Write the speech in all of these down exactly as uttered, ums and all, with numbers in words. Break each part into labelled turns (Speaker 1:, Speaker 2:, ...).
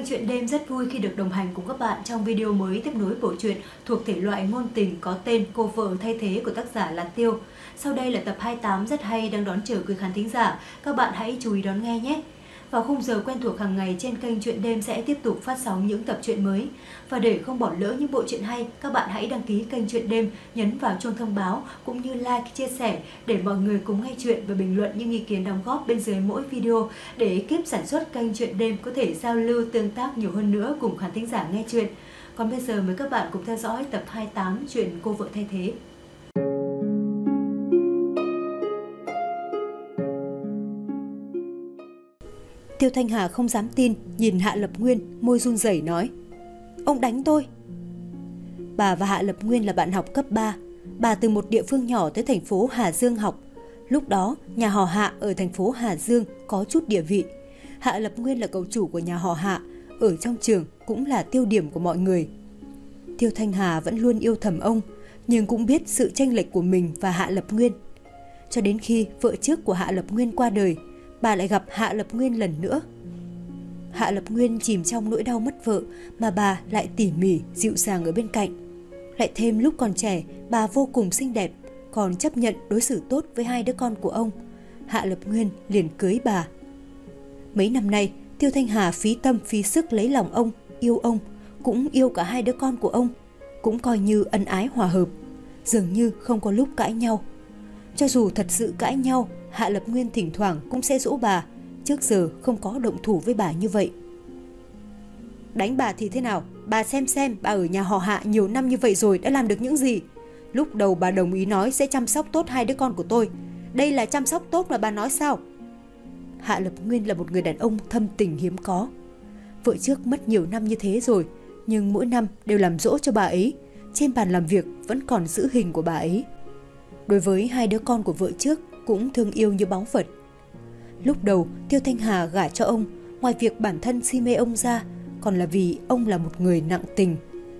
Speaker 1: Truyện Đêm rất vui khi được đồng hành cùng các bạn trong video mới tiếp nối bộ truyện thuộc thể loại ngôn tình có tên Cô vợ thay thế của tác giả là Tiêu. Sau đây là tập hai mươi tám rất hay đang đón chờ quý khán thính giả, các bạn hãy chú ý đón nghe nhé. Vào khung giờ quen thuộc hàng ngày trên kênh Truyện Đêm sẽ tiếp tục phát sóng những tập truyện mới. Và để không bỏ lỡ những bộ truyện hay, các bạn hãy đăng ký kênh Truyện Đêm, nhấn vào chuông thông báo cũng như like, chia sẻ để mọi người cùng nghe chuyện và bình luận những ý kiến đóng góp bên dưới mỗi video để ekip sản xuất kênh Truyện Đêm có thể giao lưu tương tác nhiều hơn nữa cùng khán thính giả nghe chuyện. Còn bây giờ mời các bạn cùng theo dõi tập hai mươi tám chuyện Cô vợ thay thế. Tiêu Thanh Hà không dám tin, nhìn Hạ Lập Nguyên, môi run rẩy nói: "Ông đánh tôi." Bà và Hạ Lập Nguyên là bạn học cấp ba. Bà từ một địa phương nhỏ tới thành phố Hà Dương học. Lúc đó, nhà họ Hạ ở thành phố Hà Dương có chút địa vị. Hạ Lập Nguyên là cậu chủ của nhà họ Hạ, ở trong trường cũng là tiêu điểm của mọi người. Tiêu Thanh Hà vẫn luôn yêu thầm ông, nhưng cũng biết sự chênh lệch của mình và Hạ Lập Nguyên. Cho đến khi vợ trước của Hạ Lập Nguyên qua đời, bà lại gặp Hạ Lập Nguyên lần nữa. Hạ Lập Nguyên chìm trong nỗi đau mất vợ mà bà lại tỉ mỉ, dịu dàng ở bên cạnh. Lại thêm lúc còn trẻ, bà vô cùng xinh đẹp, còn chấp nhận đối xử tốt với hai đứa con của ông. Hạ Lập Nguyên liền cưới bà. Mấy năm nay, Tiêu Thanh Hà phí tâm phí sức lấy lòng ông, yêu ông, cũng yêu cả hai đứa con của ông, cũng coi như ân ái hòa hợp, dường như không có lúc cãi nhau. Cho dù thật sự cãi nhau, Hạ Lập Nguyên thỉnh thoảng cũng sẽ dỗ bà, trước giờ không có động thủ với bà như vậy. "Đánh bà thì thế nào? Bà xem xem, bà ở nhà họ Hạ nhiều năm như vậy rồi đã làm được những gì? Lúc đầu bà đồng ý nói sẽ chăm sóc tốt hai đứa con của tôi. Đây là chăm sóc tốt mà bà nói sao?" Hạ Lập Nguyên là một người đàn ông thâm tình hiếm có. Vợ trước mất nhiều năm như thế rồi, nhưng mỗi năm đều làm dỗ cho bà ấy. Trên bàn làm việc vẫn còn giữ hình của bà ấy. Đối với hai đứa con của vợ trước cũng thương yêu như báu vật. Lúc đầu Tiêu Thanh Hà gả cho ông, ngoài việc bản thân si mê ông ra, còn là vì ông là một người nặng tình.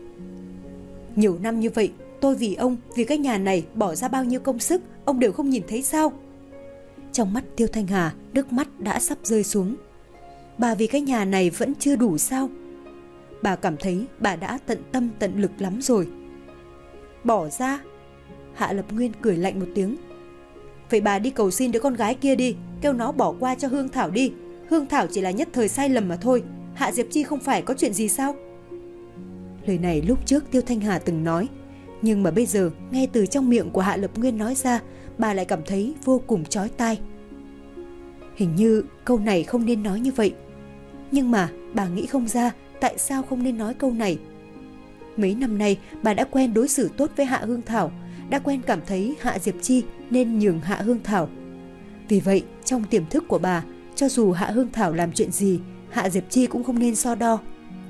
Speaker 1: "Nhiều năm như vậy, tôi vì ông, vì cái nhà này bỏ ra bao nhiêu công sức, ông đều không nhìn thấy sao?" Trong mắt Tiêu Thanh Hà, nước mắt đã sắp rơi xuống. Bà vì cái nhà này vẫn chưa đủ sao? Bà cảm thấy bà đã tận tâm tận lực lắm rồi. "Bỏ ra?" Hạ Lập Nguyên cười lạnh một tiếng. "Vậy bà đi cầu xin đứa con gái kia đi, kêu nó bỏ qua cho Hương Thảo đi. Hương Thảo chỉ là nhất thời sai lầm mà thôi, Hạ Diệp Chi không phải có chuyện gì sao?" Lời này lúc trước Tiêu Thanh Hà từng nói, nhưng mà bây giờ nghe từ trong miệng của Hạ Lập Nguyên nói ra, bà lại cảm thấy vô cùng chói tai. Hình như câu này không nên nói như vậy, nhưng mà bà nghĩ không ra tại sao không nên nói câu này. Mấy năm nay bà đã quen đối xử tốt với Hạ Hương Thảo, đã quen cảm thấy Hạ Diệp Chi nên nhường Hạ Hương Thảo. Vì vậy, trong tiềm thức của bà, cho dù Hạ Hương Thảo làm chuyện gì, Hạ Diệp Chi cũng không nên so đo.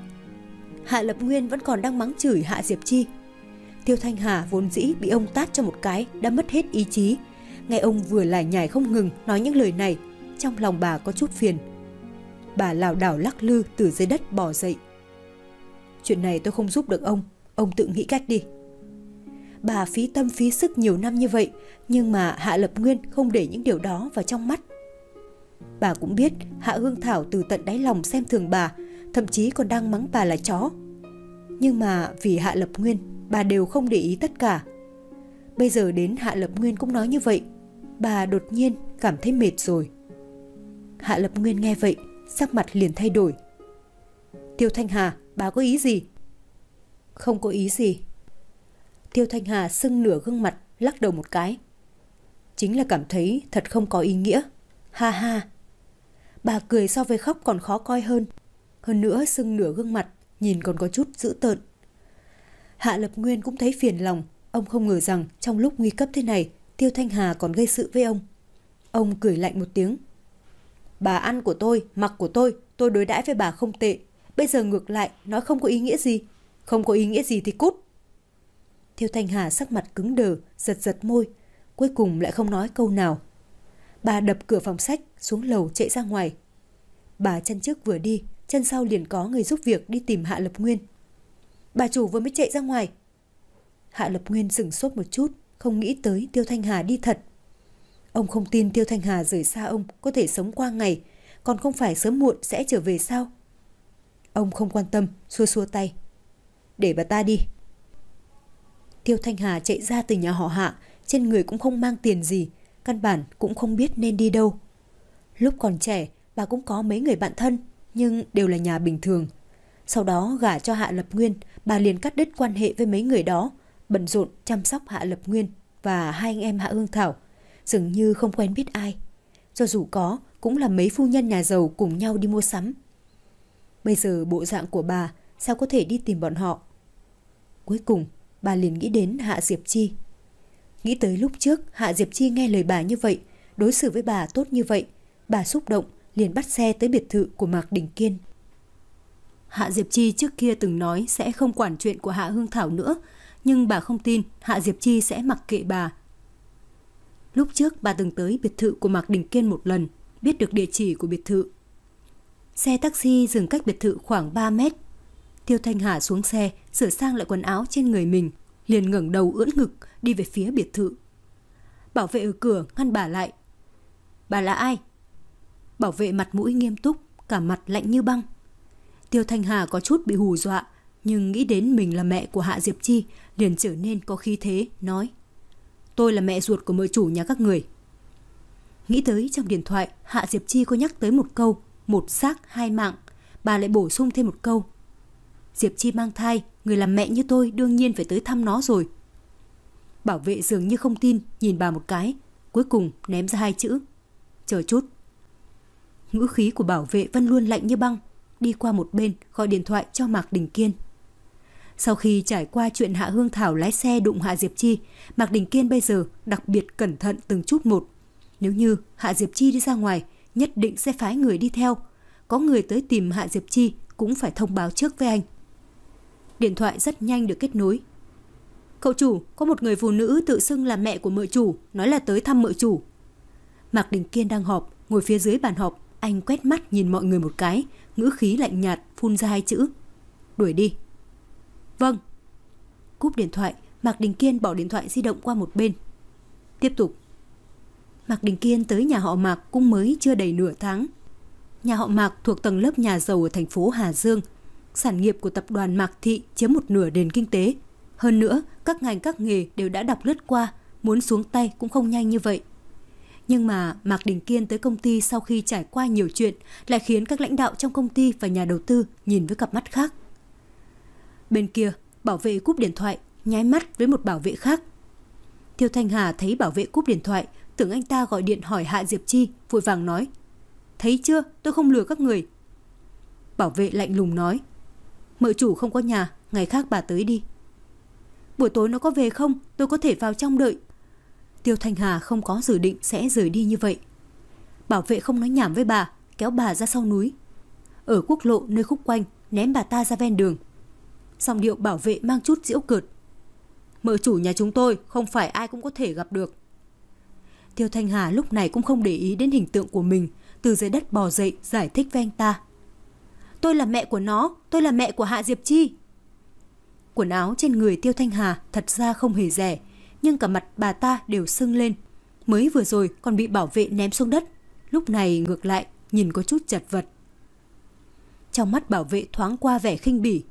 Speaker 1: Hạ Lập Nguyên vẫn còn đang mắng chửi Hạ Diệp Chi. Tiêu Thanh Hà vốn dĩ bị ông tát cho một cái đã mất hết ý chí. Nghe ông vừa lải nhải không ngừng nói những lời này, trong lòng bà có chút phiền. Bà lảo đảo lắc lư từ dưới đất bò dậy. "Chuyện này tôi không giúp được ông, ông tự nghĩ cách đi." Bà phí tâm phí sức nhiều năm như vậy, nhưng mà Hạ Lập Nguyên không để những điều đó vào trong mắt. Bà cũng biết Hạ Hương Thảo từ tận đáy lòng xem thường bà, thậm chí còn đang mắng bà là chó. Nhưng mà vì Hạ Lập Nguyên, bà đều không để ý tất cả. Bây giờ đến Hạ Lập Nguyên cũng nói như vậy, bà đột nhiên cảm thấy mệt rồi. Hạ Lập Nguyên nghe vậy, sắc mặt liền thay đổi. "Tiêu Thanh Hà, bà có ý gì?" "Không có ý gì." Tiêu Thanh Hà sưng nửa gương mặt, lắc đầu một cái. "Chính là cảm thấy thật không có ý nghĩa. Ha ha." Bà cười so với khóc còn khó coi hơn. Hơn nữa sưng nửa gương mặt, nhìn còn có chút dữ tợn. Hạ Lập Nguyên cũng thấy phiền lòng. Ông không ngờ rằng trong lúc nguy cấp thế này, Tiêu Thanh Hà còn gây sự với ông. Ông cười lạnh một tiếng. "Bà ăn của tôi, mặc của tôi, tôi đối đãi với bà không tệ. Bây giờ ngược lại, nói không có ý nghĩa gì. Không có ý nghĩa gì thì cút." Tiêu Thanh Hà sắc mặt cứng đờ, giật giật môi, cuối cùng lại không nói câu nào. Bà đập cửa phòng sách, xuống lầu chạy ra ngoài. Bà chân trước vừa đi, chân sau liền có người giúp việc đi tìm Hạ Lập Nguyên. "Bà chủ vừa mới chạy ra ngoài." Hạ Lập Nguyên sửng sốt một chút, không nghĩ tới Tiêu Thanh Hà đi thật. Ông không tin Tiêu Thanh Hà rời xa ông có thể sống qua ngày, còn không phải sớm muộn sẽ trở về sao? Ông không quan tâm, xua xua tay. Để bà ta đi. Tiêu Thanh Hà chạy ra từ nhà họ Hạ, trên người cũng không mang tiền gì, căn bản cũng không biết nên đi đâu. Lúc còn trẻ, bà cũng có mấy người bạn thân, nhưng đều là nhà bình thường. Sau đó gả cho Hạ Lập Nguyên, bà liền cắt đứt quan hệ với mấy người đó, bận rộn chăm sóc Hạ Lập Nguyên và hai anh em Hạ Hương Thảo, dường như không quen biết ai. Cho dù có, cũng là mấy phu nhân nhà giàu cùng nhau đi mua sắm. Bây giờ bộ dạng của bà sao có thể đi tìm bọn họ? Cuối cùng, bà liền nghĩ đến Hạ Diệp Chi. Nghĩ tới lúc trước Hạ Diệp Chi nghe lời bà như vậy, đối xử với bà tốt như vậy, bà xúc động liền bắt xe tới biệt thự của Mạc Đình Kiên. Hạ Diệp Chi trước kia từng nói sẽ không quản chuyện của Hạ Hương Thảo nữa, nhưng bà không tin Hạ Diệp Chi sẽ mặc kệ bà. Lúc trước bà từng tới biệt thự của Mạc Đình Kiên một lần, biết được địa chỉ của biệt thự. Xe taxi dừng cách biệt thự khoảng ba mét. Tiêu Thanh Hà xuống xe, sửa sang lại quần áo trên người mình, liền ngẩng đầu ưỡn ngực đi về phía biệt thự. Bảo vệ ở cửa ngăn bà lại. Bà là ai? Bảo vệ mặt mũi nghiêm túc, cả mặt lạnh như băng. Tiêu Thanh Hà có chút bị hù dọa, nhưng nghĩ đến mình là mẹ của Hạ Diệp Chi, liền trở nên có khí thế, nói: Tôi là mẹ ruột của mợ chủ nhà các người. Nghĩ tới trong điện thoại Hạ Diệp Chi có nhắc tới một câu một xác hai mạng, bà lại bổ sung thêm một câu: Diệp Chi mang thai, người làm mẹ như tôi đương nhiên phải tới thăm nó rồi. Bảo vệ dường như không tin, nhìn bà một cái, cuối cùng ném ra hai chữ: Chờ chút. Ngữ khí của bảo vệ vẫn luôn lạnh như băng, đi qua một bên gọi điện thoại cho Mạc Đình Kiên. Sau khi trải qua chuyện Hạ Hương Thảo lái xe đụng Hạ Diệp Chi, Mạc Đình Kiên bây giờ đặc biệt cẩn thận từng chút một. Nếu như Hạ Diệp Chi đi ra ngoài, nhất định sẽ phái người đi theo. Có người tới tìm Hạ Diệp Chi cũng phải thông báo trước với anh. Điện thoại rất nhanh được kết nối. Cậu chủ, có một người phụ nữ tự xưng là mẹ của mợ chủ, nói là tới thăm mợ chủ. Mạc Đình Kiên đang họp, ngồi phía dưới bàn họp, anh quét mắt nhìn mọi người một cái, ngữ khí lạnh nhạt phun ra hai chữ: Đuổi đi. Vâng. Cúp điện thoại, Mạc Đình Kiên bỏ điện thoại di động qua một bên. Tiếp tục. Mạc Đình Kiên tới nhà họ Mạc cũng mới chưa đầy nửa tháng. Nhà họ Mạc thuộc tầng lớp nhà giàu ở thành phố Hà Dương. Sản nghiệp của tập đoàn Mạc Thị chiếm một nửa nền kinh tế. Hơn nữa, các ngành các nghề đều đã đọc lướt qua, muốn xuống tay cũng không nhanh như vậy. Nhưng mà Mạc Đình Kiên tới công ty sau khi trải qua nhiều chuyện lại khiến các lãnh đạo trong công ty và nhà đầu tư nhìn với cặp mắt khác. Bên kia, bảo vệ cúp điện thoại, nháy mắt với một bảo vệ khác. Tiêu Thanh Hà thấy bảo vệ cúp điện thoại, tưởng anh ta gọi điện hỏi Hạ Diệp Chi, vội vàng nói: Thấy chưa, tôi không lừa các người. Bảo vệ lạnh lùng nói: Mợ chủ không có nhà, ngày khác bà tới đi. Buổi tối nó có về không, tôi có thể vào trong đợi. Tiêu Thanh Hà không có dự định sẽ rời đi như vậy. Bảo vệ không nói nhảm với bà, kéo bà ra sau núi. Ở quốc lộ nơi khúc quanh, ném bà ta ra ven đường. Giọng điệu bảo vệ mang chút giễu cợt: Mợ chủ nhà chúng tôi không phải ai cũng có thể gặp được. Tiêu Thanh Hà lúc này cũng không để ý đến hình tượng của mình, từ dưới đất bò dậy giải thích với anh ta: Tôi là mẹ của nó, tôi là mẹ của Hạ Diệp Chi. Quần áo trên người Tiêu Thanh Hà thật ra không hề rẻ, nhưng cả mặt bà ta đều sưng lên. Mới vừa rồi còn bị bảo vệ ném xuống đất, lúc này ngược lại nhìn có chút chật vật. Trong mắt bảo vệ thoáng qua vẻ khinh bỉ: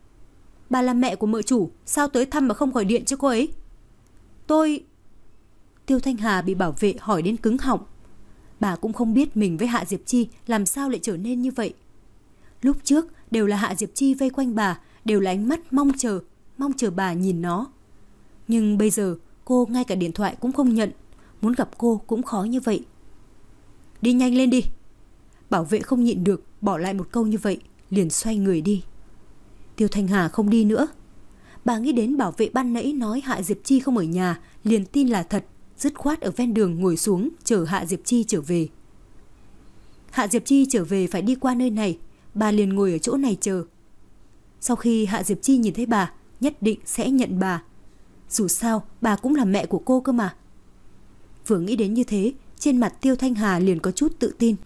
Speaker 1: Bà là mẹ của mợ chủ, sao tới thăm mà không gọi điện cho cô ấy? Tôi... Tiêu Thanh Hà bị bảo vệ hỏi đến cứng họng. Bà cũng không biết mình với Hạ Diệp Chi làm sao lại trở nên như vậy. Lúc trước đều là Hạ Diệp Chi vây quanh bà, đều là ánh mắt mong chờ, mong chờ bà nhìn nó. Nhưng bây giờ cô ngay cả điện thoại cũng không nhận, muốn gặp cô cũng khó như vậy. Đi nhanh lên đi. Bảo vệ không nhịn được, bỏ lại một câu như vậy, liền xoay người đi. Tiêu Thanh Hà không đi nữa. Bà nghĩ đến bảo vệ ban nãy nói Hạ Diệp Chi không ở nhà, liền tin là thật, dứt khoát ở ven đường ngồi xuống chờ Hạ Diệp Chi trở về. Hạ Diệp Chi trở về phải đi qua nơi này, bà liền ngồi ở chỗ này chờ. Sau khi Hạ Diệp Chi nhìn thấy bà, nhất định sẽ nhận bà. Dù sao, bà cũng là mẹ của cô cơ mà. Vừa nghĩ đến như thế, trên mặt Tiêu Thanh Hà liền có chút tự tin.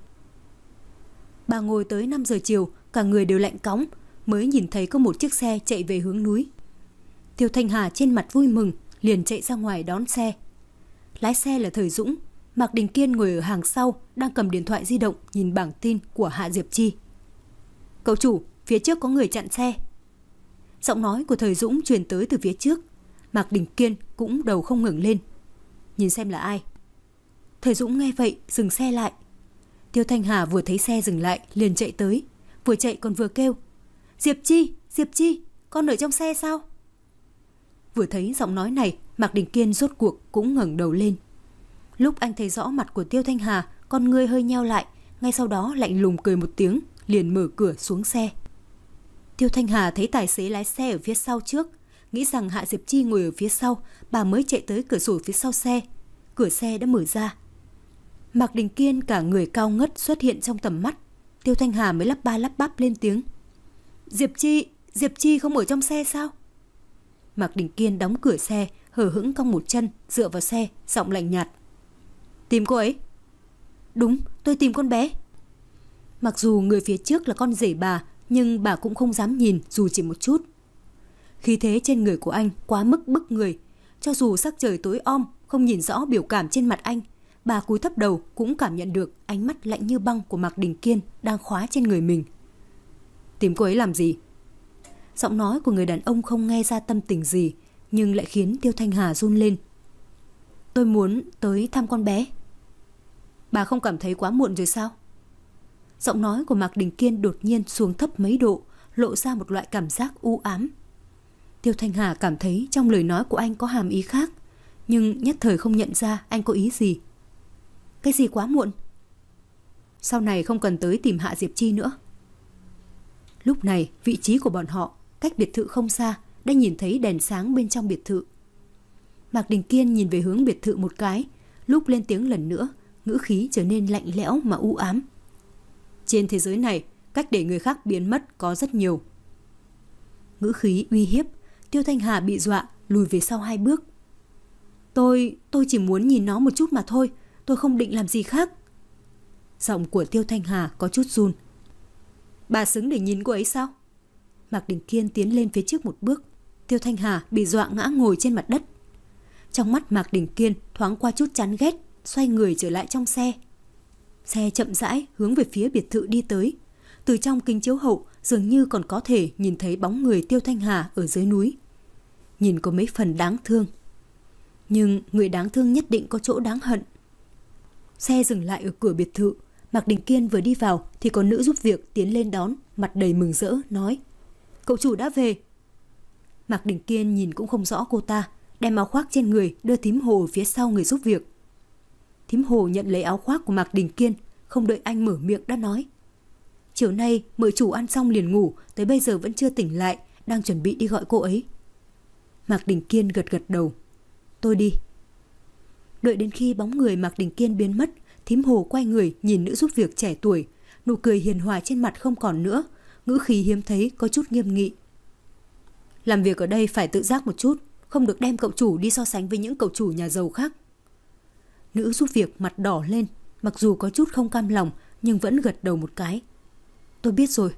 Speaker 1: Bà ngồi tới năm giờ chiều, cả người đều lạnh cóng, mới nhìn thấy có một chiếc xe chạy về hướng núi. Tiêu Thanh Hà trên mặt vui mừng, liền chạy ra ngoài đón xe. Lái xe là Thời Dũng, Mạc Đình Kiên ngồi ở hàng sau, đang cầm điện thoại di động nhìn bảng tin của Hạ Diệp Chi. Cậu chủ, phía trước có người chặn xe. Giọng nói của Thời Dũng truyền tới từ phía trước. Mạc Đình Kiên cũng đầu không ngẩng lên. Nhìn xem là ai. Thời Dũng nghe vậy dừng xe lại. Tiêu Thanh Hà vừa thấy xe dừng lại liền chạy tới, vừa chạy còn vừa kêu: Diệp Chi, Diệp Chi, con ở trong xe sao? Vừa thấy giọng nói này, Mạc Đình Kiên rốt cuộc cũng ngẩng đầu lên. Lúc anh thấy rõ mặt của Tiêu Thanh Hà, con ngươi hơi nheo lại, ngay sau đó lạnh lùng cười một tiếng, liền mở cửa xuống xe. Tiêu Thanh Hà thấy tài xế lái xe ở phía sau trước, nghĩ rằng Hạ Diệp Chi ngồi ở phía sau, bà mới chạy tới cửa sổ phía sau xe. Cửa xe đã mở ra. Mạc Đình Kiên cả người cao ngất xuất hiện trong tầm mắt. Tiêu Thanh Hà mới lắp ba lắp bắp lên tiếng: Diệp Chi, Diệp Chi không ở trong xe sao? Mạc Đình Kiên đóng cửa xe, hờ hững cong một chân, dựa vào xe, giọng lạnh nhạt: Tìm cô ấy? Đúng, tôi tìm con bé. Mặc dù người phía trước là con rể bà, nhưng bà cũng không dám nhìn dù chỉ một chút. Khí thế trên người của anh quá mức bức người. Cho dù sắc trời tối om, không nhìn rõ biểu cảm trên mặt anh, bà cúi thấp đầu cũng cảm nhận được ánh mắt lạnh như băng của Mạc Đình Kiên đang khóa trên người mình. Tìm cô ấy làm gì? Giọng nói của người đàn ông không nghe ra tâm tình gì, nhưng lại khiến Tiêu Thanh Hà run lên. Tôi muốn tới thăm con bé. Bà không cảm thấy quá muộn rồi sao? Giọng nói của Mạc Đình Kiên đột nhiên xuống thấp mấy độ, lộ ra một loại cảm giác u ám. Tiêu Thanh Hà cảm thấy trong lời nói của anh có hàm ý khác, nhưng nhất thời không nhận ra anh có ý gì. Cái gì quá muộn? Sau này không cần tới tìm Hạ Diệp Chi nữa. Lúc này vị trí của bọn họ cách biệt thự không xa, đã nhìn thấy đèn sáng bên trong biệt thự. Mạc Đình Kiên nhìn về hướng biệt thự một cái, lúc lên tiếng lần nữa, ngữ khí trở nên lạnh lẽo mà u ám. Trên thế giới này, cách để người khác biến mất có rất nhiều. Ngữ khí uy hiếp, Tiêu Thanh Hà bị dọa lùi về sau hai bước. Tôi, tôi chỉ muốn nhìn nó một chút mà thôi, tôi không định làm gì khác. Giọng của Tiêu Thanh Hà có chút run. Bà xứng để nhìn cô ấy sao? Mạc Đình Kiên tiến lên phía trước một bước. Tiêu Thanh Hà bị dọa ngã ngồi trên mặt đất. Trong mắt Mạc Đình Kiên thoáng qua chút chán ghét, xoay người trở lại trong xe. Xe chậm rãi hướng về phía biệt thự đi tới. Từ trong kính chiếu hậu dường như còn có thể nhìn thấy bóng người Tiêu Thanh Hà ở dưới núi. Nhìn có mấy phần đáng thương. Nhưng người đáng thương nhất định có chỗ đáng hận. Xe dừng lại ở cửa biệt thự. Mạc Đình Kiên vừa đi vào thì có nữ giúp việc tiến lên đón, mặt đầy mừng rỡ, nói: Cậu chủ đã về. Mạc Đình Kiên nhìn cũng không rõ cô ta, đem áo khoác trên người đưa Thím Hồ phía sau người giúp việc. Thím Hồ nhận lấy áo khoác của Mạc Đình Kiên, không đợi anh mở miệng đã nói: Chiều nay mời chủ ăn xong liền ngủ, tới bây giờ vẫn chưa tỉnh lại, đang chuẩn bị đi gọi cô ấy. Mạc Đình Kiên gật gật đầu: Tôi đi. Đợi đến khi bóng người Mạc Đình Kiên biến mất, Thím Hồ quay người nhìn nữ giúp việc trẻ tuổi, nụ cười hiền hòa trên mặt không còn nữa, ngữ khí hiếm thấy có chút nghiêm nghị. Làm việc ở đây phải tự giác một chút, không được đem cậu chủ đi so sánh với những cậu chủ nhà giàu khác. Nữ giúp việc mặt đỏ lên, mặc dù có chút không cam lòng nhưng vẫn gật đầu một cái. Tôi biết rồi.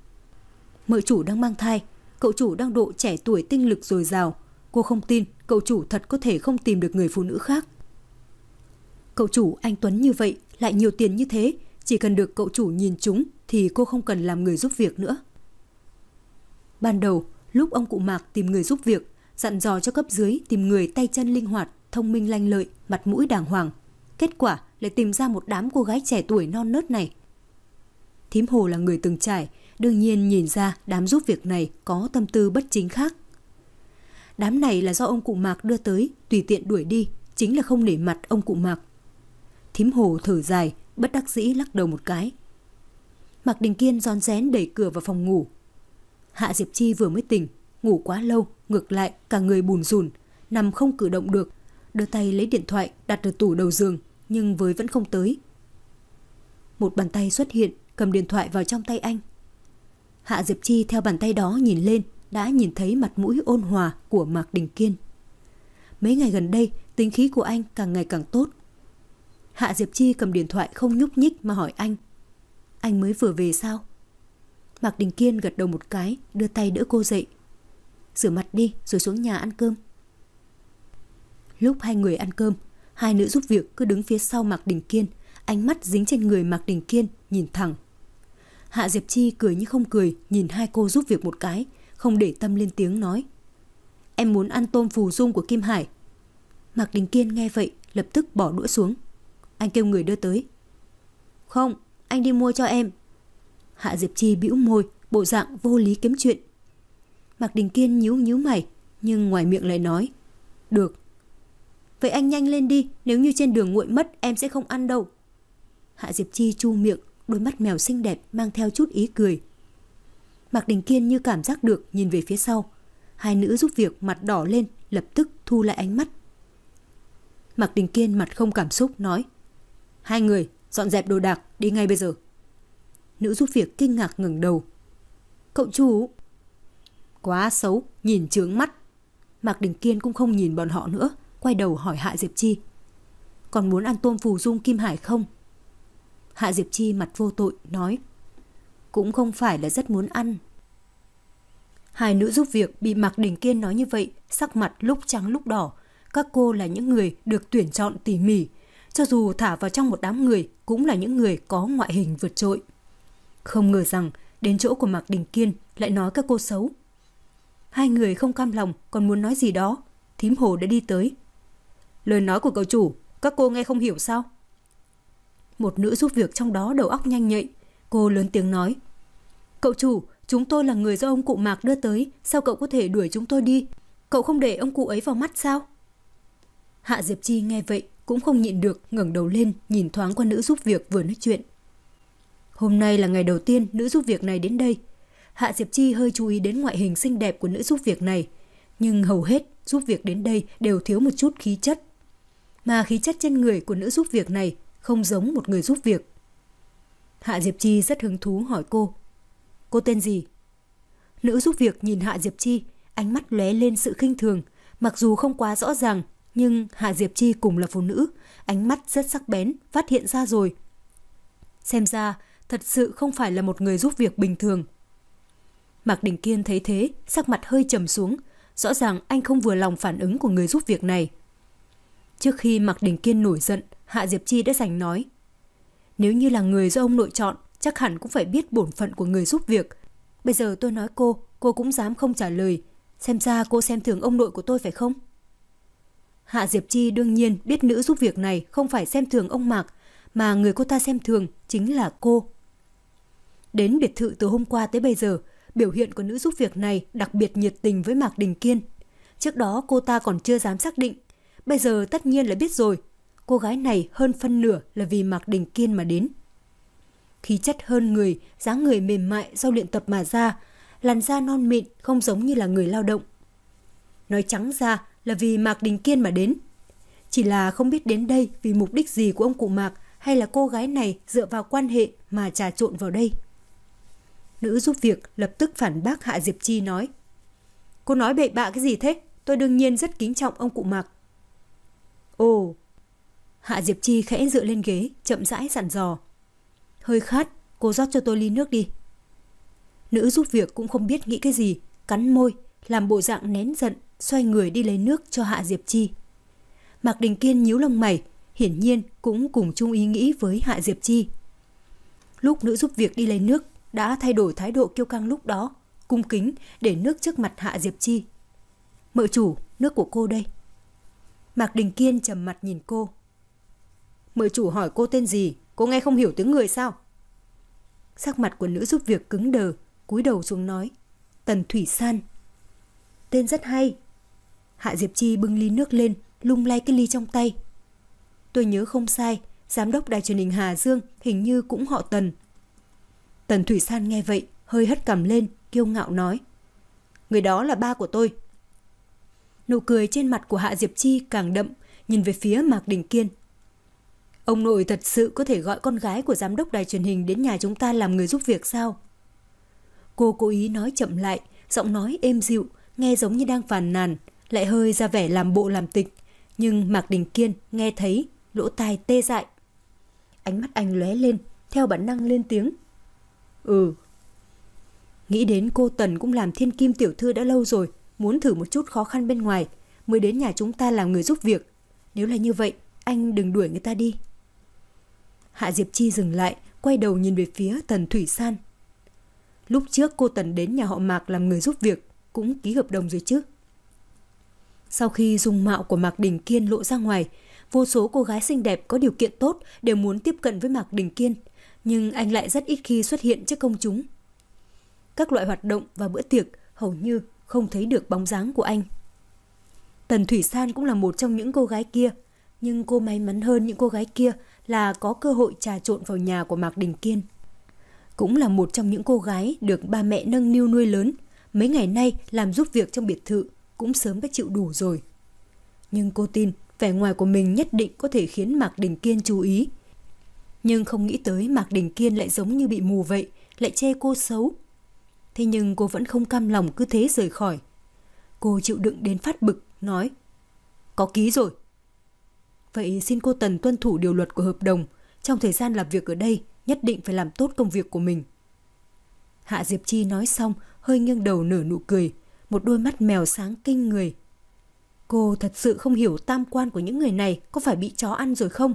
Speaker 1: Mợ chủ đang mang thai, cậu chủ đang độ trẻ tuổi tinh lực dồi dào, cô không tin cậu chủ thật có thể không tìm được người phụ nữ khác. Cậu chủ anh Tuấn như vậy, lại nhiều tiền như thế, chỉ cần được cậu chủ nhìn trúng thì cô không cần làm người giúp việc nữa. Ban đầu, lúc ông cụ Mạc tìm người giúp việc, dặn dò cho cấp dưới tìm người tay chân linh hoạt, thông minh lanh lợi, mặt mũi đàng hoàng. Kết quả lại tìm ra một đám cô gái trẻ tuổi non nớt này. Thím Hồ là người từng trải, đương nhiên nhìn ra đám giúp việc này có tâm tư bất chính khác. Đám này là do ông cụ Mạc đưa tới, tùy tiện đuổi đi, chính là không nể mặt ông cụ Mạc. Thím Hồ thở dài, bất đắc dĩ lắc đầu một cái. Mạc Đình Kiên rón rén đẩy cửa vào phòng ngủ. Hạ Diệp Chi vừa mới tỉnh, ngủ quá lâu, ngược lại cả người bùn rùn, nằm không cử động được, đưa tay lấy điện thoại đặt ở tủ đầu giường, nhưng với vẫn không tới. Một bàn tay xuất hiện, cầm điện thoại vào trong tay anh. Hạ Diệp Chi theo bàn tay đó nhìn lên, đã nhìn thấy mặt mũi ôn hòa của Mạc Đình Kiên. Mấy ngày gần đây, tính khí của anh càng ngày càng tốt. Hạ Diệp Chi cầm điện thoại không nhúc nhích mà hỏi anh: Anh mới vừa về sao? Mạc Đình Kiên gật đầu một cái, đưa tay đỡ cô dậy. Rửa mặt đi rồi xuống nhà ăn cơm. Lúc hai người ăn cơm, hai nữ giúp việc cứ đứng phía sau Mạc Đình Kiên, ánh mắt dính trên người Mạc Đình Kiên, nhìn thẳng. Hạ Diệp Chi cười như không cười, nhìn hai cô giúp việc một cái, không để tâm lên tiếng nói. Em muốn ăn tôm phù dung của Kim Hải. Mạc Đình Kiên nghe vậy, lập tức bỏ đũa xuống. Anh kêu người đưa tới. Không, anh đi mua cho em. Hạ Diệp Chi bĩu môi, bộ dạng vô lý kiếm chuyện. Mạc Đình Kiên nhíu nhíu mày, nhưng ngoài miệng lại nói. Được. Vậy anh nhanh lên đi, nếu như trên đường nguội mất em sẽ không ăn đâu. Hạ Diệp Chi chu miệng, đôi mắt mèo xinh đẹp mang theo chút ý cười. Mạc Đình Kiên như cảm giác được, nhìn về phía sau. Hai nữ giúp việc mặt đỏ lên, lập tức thu lại ánh mắt. Mạc Đình Kiên mặt không cảm xúc nói. Hai người dọn dẹp đồ đạc, đi ngay bây giờ. Nữ giúp việc kinh ngạc ngẩng đầu. Cậu chủ. Quá xấu, nhìn chướng mắt. Mạc Đình Kiên cũng không nhìn bọn họ nữa, quay đầu hỏi Hạ Diệp Chi. Còn muốn ăn tôm phù dung Kim Hải không? Hạ Diệp Chi mặt vô tội nói. Cũng không phải là rất muốn ăn. Hai nữ giúp việc bị Mạc Đình Kiên nói như vậy, sắc mặt lúc trắng lúc đỏ. Các cô là những người được tuyển chọn tỉ mỉ, cho dù thả vào trong một đám người cũng là những người có ngoại hình vượt trội. Không ngờ rằng đến chỗ của Mạc Đình Kiên lại nói các cô xấu. Hai người không cam lòng, còn muốn nói gì đó. Thím Hồ đã đi tới. Lời nói của cậu chủ, các cô nghe không hiểu sao? Một nữ giúp việc trong đó đầu óc nhanh nhạy. Cô lớn tiếng nói. Cậu chủ, chúng tôi là người do ông cụ Mạc đưa tới, sao cậu có thể đuổi chúng tôi đi? Cậu không để ông cụ ấy vào mắt sao? Hạ Diệp Chi nghe vậy cũng không nhịn được, ngẩng đầu lên nhìn thoáng qua nữ giúp việc vừa nói chuyện. Hôm nay là ngày đầu tiên nữ giúp việc này đến đây. Hạ Diệp Chi hơi chú ý đến ngoại hình xinh đẹp của nữ giúp việc này, nhưng hầu hết giúp việc đến đây đều thiếu một chút khí chất. Mà khí chất trên người của nữ giúp việc này không giống một người giúp việc. Hạ Diệp Chi rất hứng thú hỏi cô. Cô tên gì? Nữ giúp việc nhìn Hạ Diệp Chi, ánh mắt lóe lên sự khinh thường. Mặc dù không quá rõ ràng, nhưng Hạ Diệp Chi cùng là phụ nữ, ánh mắt rất sắc bén, phát hiện ra rồi. Xem ra, thật sự không phải là một người giúp việc bình thường. Mạc Đình Kiên thấy thế, sắc mặt hơi trầm xuống. Rõ ràng anh không vừa lòng phản ứng của người giúp việc này. Trước khi Mạc Đình Kiên nổi giận, Hạ Diệp Chi đã giành nói. Nếu như là người do ông nội chọn, chắc hẳn cũng phải biết bổn phận của người giúp việc. Bây giờ tôi nói cô, cô cũng dám không trả lời. Xem ra cô xem thường ông nội của tôi phải không? Hạ Diệp Chi đương nhiên biết nữ giúp việc này không phải xem thường ông Mạc, mà người cô ta xem thường chính là cô. Đến biệt thự từ hôm qua tới bây giờ, biểu hiện của nữ giúp việc này đặc biệt nhiệt tình với Mạc Đình Kiên. Trước đó cô ta còn chưa dám xác định, bây giờ tất nhiên là biết rồi. Cô gái này hơn phân nửa là vì Mạc Đình Kiên mà đến. Khí chất hơn người, dáng người mềm mại do luyện tập mà ra, làn da non mịn không giống như là người lao động. Nói trắng ra là vì Mạc Đình Kiên mà đến. Chỉ là không biết đến đây vì mục đích gì của ông cụ Mạc, hay là cô gái này dựa vào quan hệ mà trà trộn vào đây. Nữ giúp việc lập tức phản bác Hạ Diệp Chi nói. Cô nói bậy bạ cái gì thế? Tôi đương nhiên rất kính trọng ông cụ Mạc. Ồ. Hạ Diệp Chi khẽ dựa lên ghế, chậm rãi dặn dò. Hơi khát, cô rót cho tôi ly nước đi. Nữ giúp việc cũng không biết nghĩ cái gì, cắn môi, làm bộ dạng nén giận, xoay người đi lấy nước cho Hạ Diệp Chi. Mạc Đình Kiên nhíu lông mày, hiển nhiên cũng cùng chung ý nghĩ với Hạ Diệp Chi. Lúc nữ giúp việc đi lấy nước, đã thay đổi thái độ kiêu căng lúc đó, cung kính để nước trước mặt Hạ Diệp Chi. Mợ chủ, nước của cô đây. Mạc Đình Kiên trầm mặt nhìn cô. Mợ chủ hỏi cô tên gì, cô nghe không hiểu tiếng người sao? Sắc mặt của nữ giúp việc cứng đờ, cúi đầu xuống nói. Tần Thủy San. Tên rất hay. Hạ Diệp Chi bưng ly nước lên, lung lay cái ly trong tay. Tôi nhớ không sai, giám đốc đài truyền hình Hà Dương hình như cũng họ Tần. Tần Thủy San nghe vậy, hơi hất cằm lên, kiêu ngạo nói. Người đó là ba của tôi. Nụ cười trên mặt của Hạ Diệp Chi càng đậm, nhìn về phía Mạc Đình Kiên. Ông nội thật sự có thể gọi con gái của giám đốc đài truyền hình đến nhà chúng ta làm người giúp việc sao? Cô cố ý nói chậm lại, giọng nói êm dịu, nghe giống như đang phàn nàn, lại hơi ra vẻ làm bộ làm tịch. Nhưng Mạc Đình Kiên nghe thấy, lỗ tai tê dại. Ánh mắt anh lóe lên, theo bản năng lên tiếng. Ừ. Nghĩ đến cô Tần cũng làm thiên kim tiểu thư đã lâu rồi, muốn thử một chút khó khăn bên ngoài, mới đến nhà chúng ta làm người giúp việc. Nếu là như vậy, anh đừng đuổi người ta đi. Hạ Diệp Chi dừng lại, quay đầu nhìn về phía Tần Thủy San. Lúc trước cô Tần đến nhà họ Mạc làm người giúp việc, cũng ký hợp đồng rồi chứ. Sau khi dung mạo của Mạc Đình Kiên lộ ra ngoài, vô số cô gái xinh đẹp có điều kiện tốt đều muốn tiếp cận với Mạc Đình Kiên, nhưng anh lại rất ít khi xuất hiện trước công chúng. Các loại hoạt động và bữa tiệc hầu như không thấy được bóng dáng của anh. Tần Thủy San cũng là một trong những cô gái kia, nhưng cô may mắn hơn những cô gái kia là có cơ hội trà trộn vào nhà của Mạc Đình Kiên. Cũng là một trong những cô gái được ba mẹ nâng niu nuôi lớn, mấy ngày nay làm giúp việc trong biệt thự cũng sớm đã chịu đủ rồi. Nhưng cô tin vẻ ngoài của mình nhất định có thể khiến Mạc Đình Kiên chú ý. Nhưng không nghĩ tới Mạc Đình Kiên lại giống như bị mù vậy, lại chê cô xấu. Thế nhưng cô vẫn không cam lòng cứ thế rời khỏi. Cô chịu đựng đến phát bực, nói: Có ký rồi. Vậy xin cô Tần tuân thủ điều luật của hợp đồng, trong thời gian làm việc ở đây nhất định phải làm tốt công việc của mình. Hạ Diệp Chi nói xong, hơi nghiêng đầu nở nụ cười, một đôi mắt mèo sáng kinh người. Cô thật sự không hiểu tam quan của những người này có phải bị chó ăn rồi không?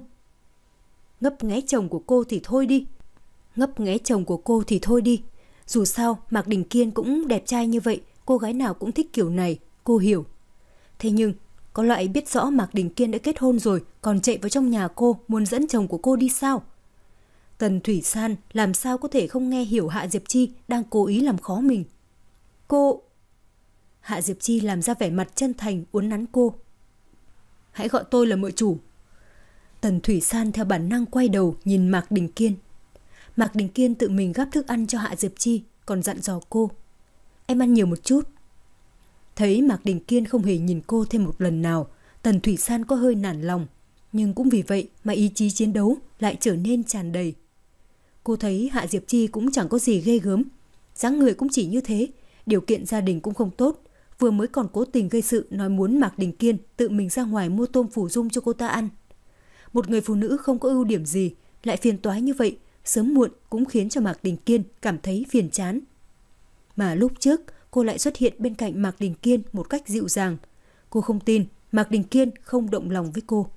Speaker 1: Ngấp nghé chồng của cô thì thôi đi. Ngấp nghé chồng của cô thì thôi đi. Dù sao, Mạc Đình Kiên cũng đẹp trai như vậy, cô gái nào cũng thích kiểu này, cô hiểu. Thế nhưng, có loại biết rõ Mạc Đình Kiên đã kết hôn rồi, còn chạy vào trong nhà cô muốn dẫn chồng của cô đi sao? Tần Thủy San làm sao có thể không nghe hiểu Hạ Diệp Chi đang cố ý làm khó mình. Cô... Hạ Diệp Chi làm ra vẻ mặt chân thành uốn nắn cô. Hãy gọi tôi là mợ chủ. Tần Thủy San theo bản năng quay đầu nhìn Mạc Đình Kiên. Mạc Đình Kiên tự mình gắp thức ăn cho Hạ Diệp Chi, còn dặn dò cô: Em ăn nhiều một chút. Thấy Mạc Đình Kiên không hề nhìn cô thêm một lần nào, Tần Thủy San có hơi nản lòng, nhưng cũng vì vậy mà ý chí chiến đấu lại trở nên tràn đầy. Cô thấy Hạ Diệp Chi cũng chẳng có gì ghê gớm, dáng người cũng chỉ như thế, điều kiện gia đình cũng không tốt, vừa mới còn cố tình gây sự nói muốn Mạc Đình Kiên tự mình ra ngoài mua tôm phủ dung cho cô ta ăn. Một người phụ nữ không có ưu điểm gì lại phiền toái như vậy, sớm muộn cũng khiến cho Mạc Đình Kiên cảm thấy phiền chán. Mà lúc trước cô lại xuất hiện bên cạnh Mạc Đình Kiên một cách dịu dàng. Cô không tin Mạc Đình Kiên không động lòng với cô.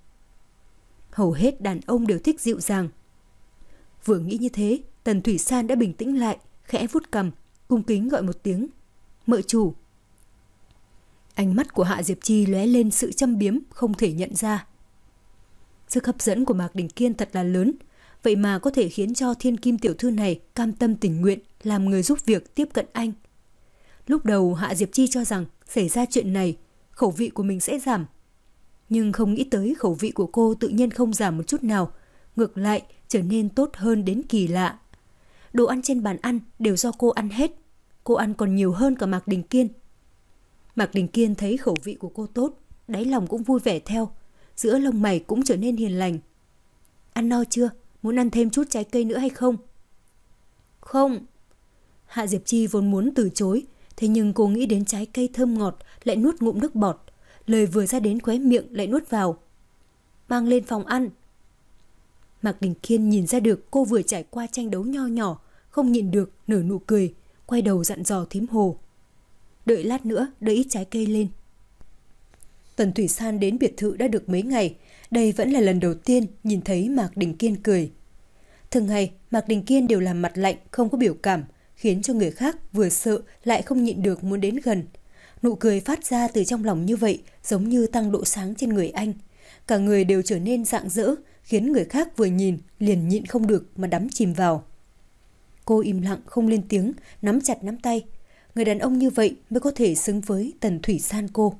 Speaker 1: Hầu hết đàn ông đều thích dịu dàng. Vừa nghĩ như thế, Tần Thủy San đã bình tĩnh lại, khẽ vuốt cằm, cung kính gọi một tiếng: Mợ chủ. Ánh mắt của Hạ Diệp Chi lóe lên sự châm biếm không thể nhận ra. Sức hấp dẫn của Mạc Đình Kiên thật là lớn, vậy mà có thể khiến cho thiên kim tiểu thư này cam tâm tình nguyện làm người giúp việc tiếp cận anh. Lúc đầu Hạ Diệp Chi cho rằng xảy ra chuyện này, khẩu vị của mình sẽ giảm. Nhưng không nghĩ tới khẩu vị của cô tự nhiên không giảm một chút nào, ngược lại trở nên tốt hơn đến kỳ lạ. Đồ ăn trên bàn ăn đều do cô ăn hết, cô ăn còn nhiều hơn cả Mạc Đình Kiên. Mạc Đình Kiên thấy khẩu vị của cô tốt, đáy lòng cũng vui vẻ theo, giữa lông mày cũng trở nên hiền lành. Ăn no chưa? Muốn ăn thêm chút trái cây nữa hay không? Không. Hạ Diệp Chi vốn muốn từ chối, thế nhưng cô nghĩ đến trái cây thơm ngọt lại nuốt ngụm nước bọt, lời vừa ra đến khóe miệng lại nuốt vào. Mang lên phòng ăn. Mạc Đình Kiên nhìn ra được cô vừa trải qua tranh đấu nho nhỏ, không nhịn được nở nụ cười, quay đầu dặn dò thím Hồ: Đợi lát nữa đưa ít trái cây lên. Tần Thủy San đến biệt thự đã được mấy ngày, đây vẫn là lần đầu tiên nhìn thấy Mạc Đình Kiên cười. Thường ngày Mạc Đình Kiên đều làm mặt lạnh, không có biểu cảm, khiến cho người khác vừa sợ lại không nhịn được muốn đến gần. Nụ cười phát ra từ trong lòng như vậy giống như tăng độ sáng trên người anh. Cả người đều trở nên rạng rỡ, khiến người khác vừa nhìn liền nhịn không được mà đắm chìm vào. Cô im lặng không lên tiếng, nắm chặt nắm tay. Người đàn ông như vậy mới có thể xứng với Tần Thủy San cô.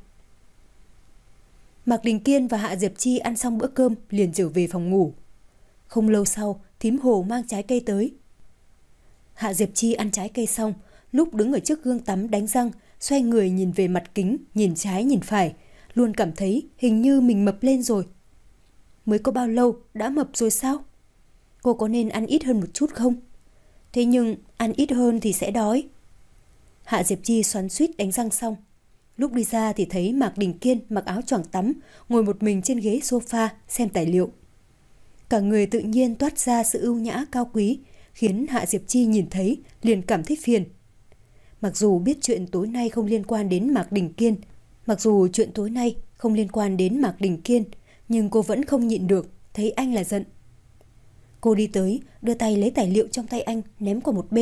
Speaker 1: Mạc Đình Kiên và Hạ Diệp Chi ăn xong bữa cơm liền trở về phòng ngủ. Không lâu sau, thím Hồ mang trái cây tới. Hạ Diệp Chi ăn trái cây xong, lúc đứng ở trước gương tắm đánh răng, xoay người nhìn về mặt kính, nhìn trái nhìn phải, luôn cảm thấy hình như mình mập lên rồi. Mới có bao lâu đã mập rồi sao? Cô có nên ăn ít hơn một chút không? Thế nhưng ăn ít hơn thì sẽ đói. Hạ Diệp Chi xoắn xuýt đánh răng xong. Lúc đi ra thì thấy Mạc Đình Kiên mặc áo choàng tắm, ngồi một mình trên ghế sofa xem tài liệu. Cả người tự nhiên toát ra sự ưu nhã cao quý, khiến Hạ Diệp Chi nhìn thấy liền cảm thấy phiền. Mặc dù biết chuyện tối nay không liên quan đến Mạc Đình Kiên, mặc dù chuyện tối nay không liên quan đến Mạc Đình Kiên, nhưng cô vẫn không nhịn được, thấy anh là giận. Cô đi tới, đưa tay lấy tài liệu trong tay anh ném qua một bên,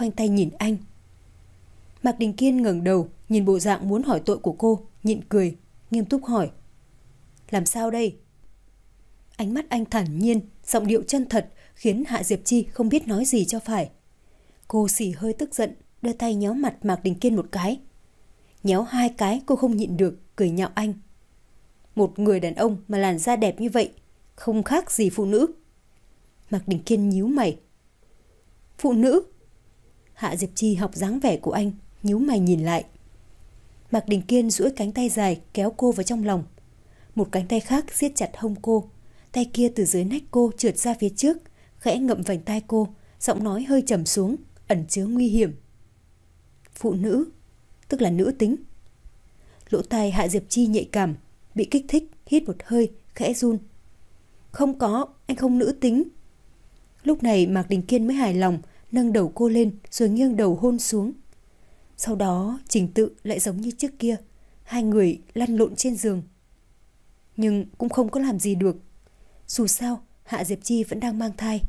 Speaker 1: khoanh tay nhìn anh. Mạc Đình Kiên ngẩng đầu, nhìn bộ dạng muốn hỏi tội của cô, nhịn cười, nghiêm túc hỏi. Làm sao đây? Ánh mắt anh thản nhiên, giọng điệu chân thật khiến Hạ Diệp Chi không biết nói gì cho phải. Cô xì hơi tức giận, đưa tay nhéo mặt Mạc Đình Kiên một cái. Nhéo hai cái cô không nhịn được, cười nhạo anh. Một người đàn ông mà làn da đẹp như vậy, không khác gì phụ nữ. Mạc Đình Kiên nhíu mày. Phụ nữ? Hạ Diệp Chi học dáng vẻ của anh, nhíu mày nhìn lại. Mạc Đình Kiên duỗi cánh tay dài kéo cô vào trong lòng. Một cánh tay khác siết chặt hông cô. Tay kia từ dưới nách cô trượt ra phía trước, khẽ ngậm vành tai cô, giọng nói hơi trầm xuống, ẩn chứa nguy hiểm. Phụ nữ, tức là nữ tính. Lỗ tai Hạ Diệp Chi nhạy cảm, bị kích thích, hít một hơi, khẽ run. Không có, anh không nữ tính. Lúc này Mạc Đình Kiên mới hài lòng, nâng đầu cô lên rồi nghiêng đầu hôn xuống. Sau đó trình tự lại giống như trước kia, hai người lăn lộn trên giường. Nhưng cũng không có làm gì được. Dù sao, Hạ Diệp Chi vẫn đang mang thai.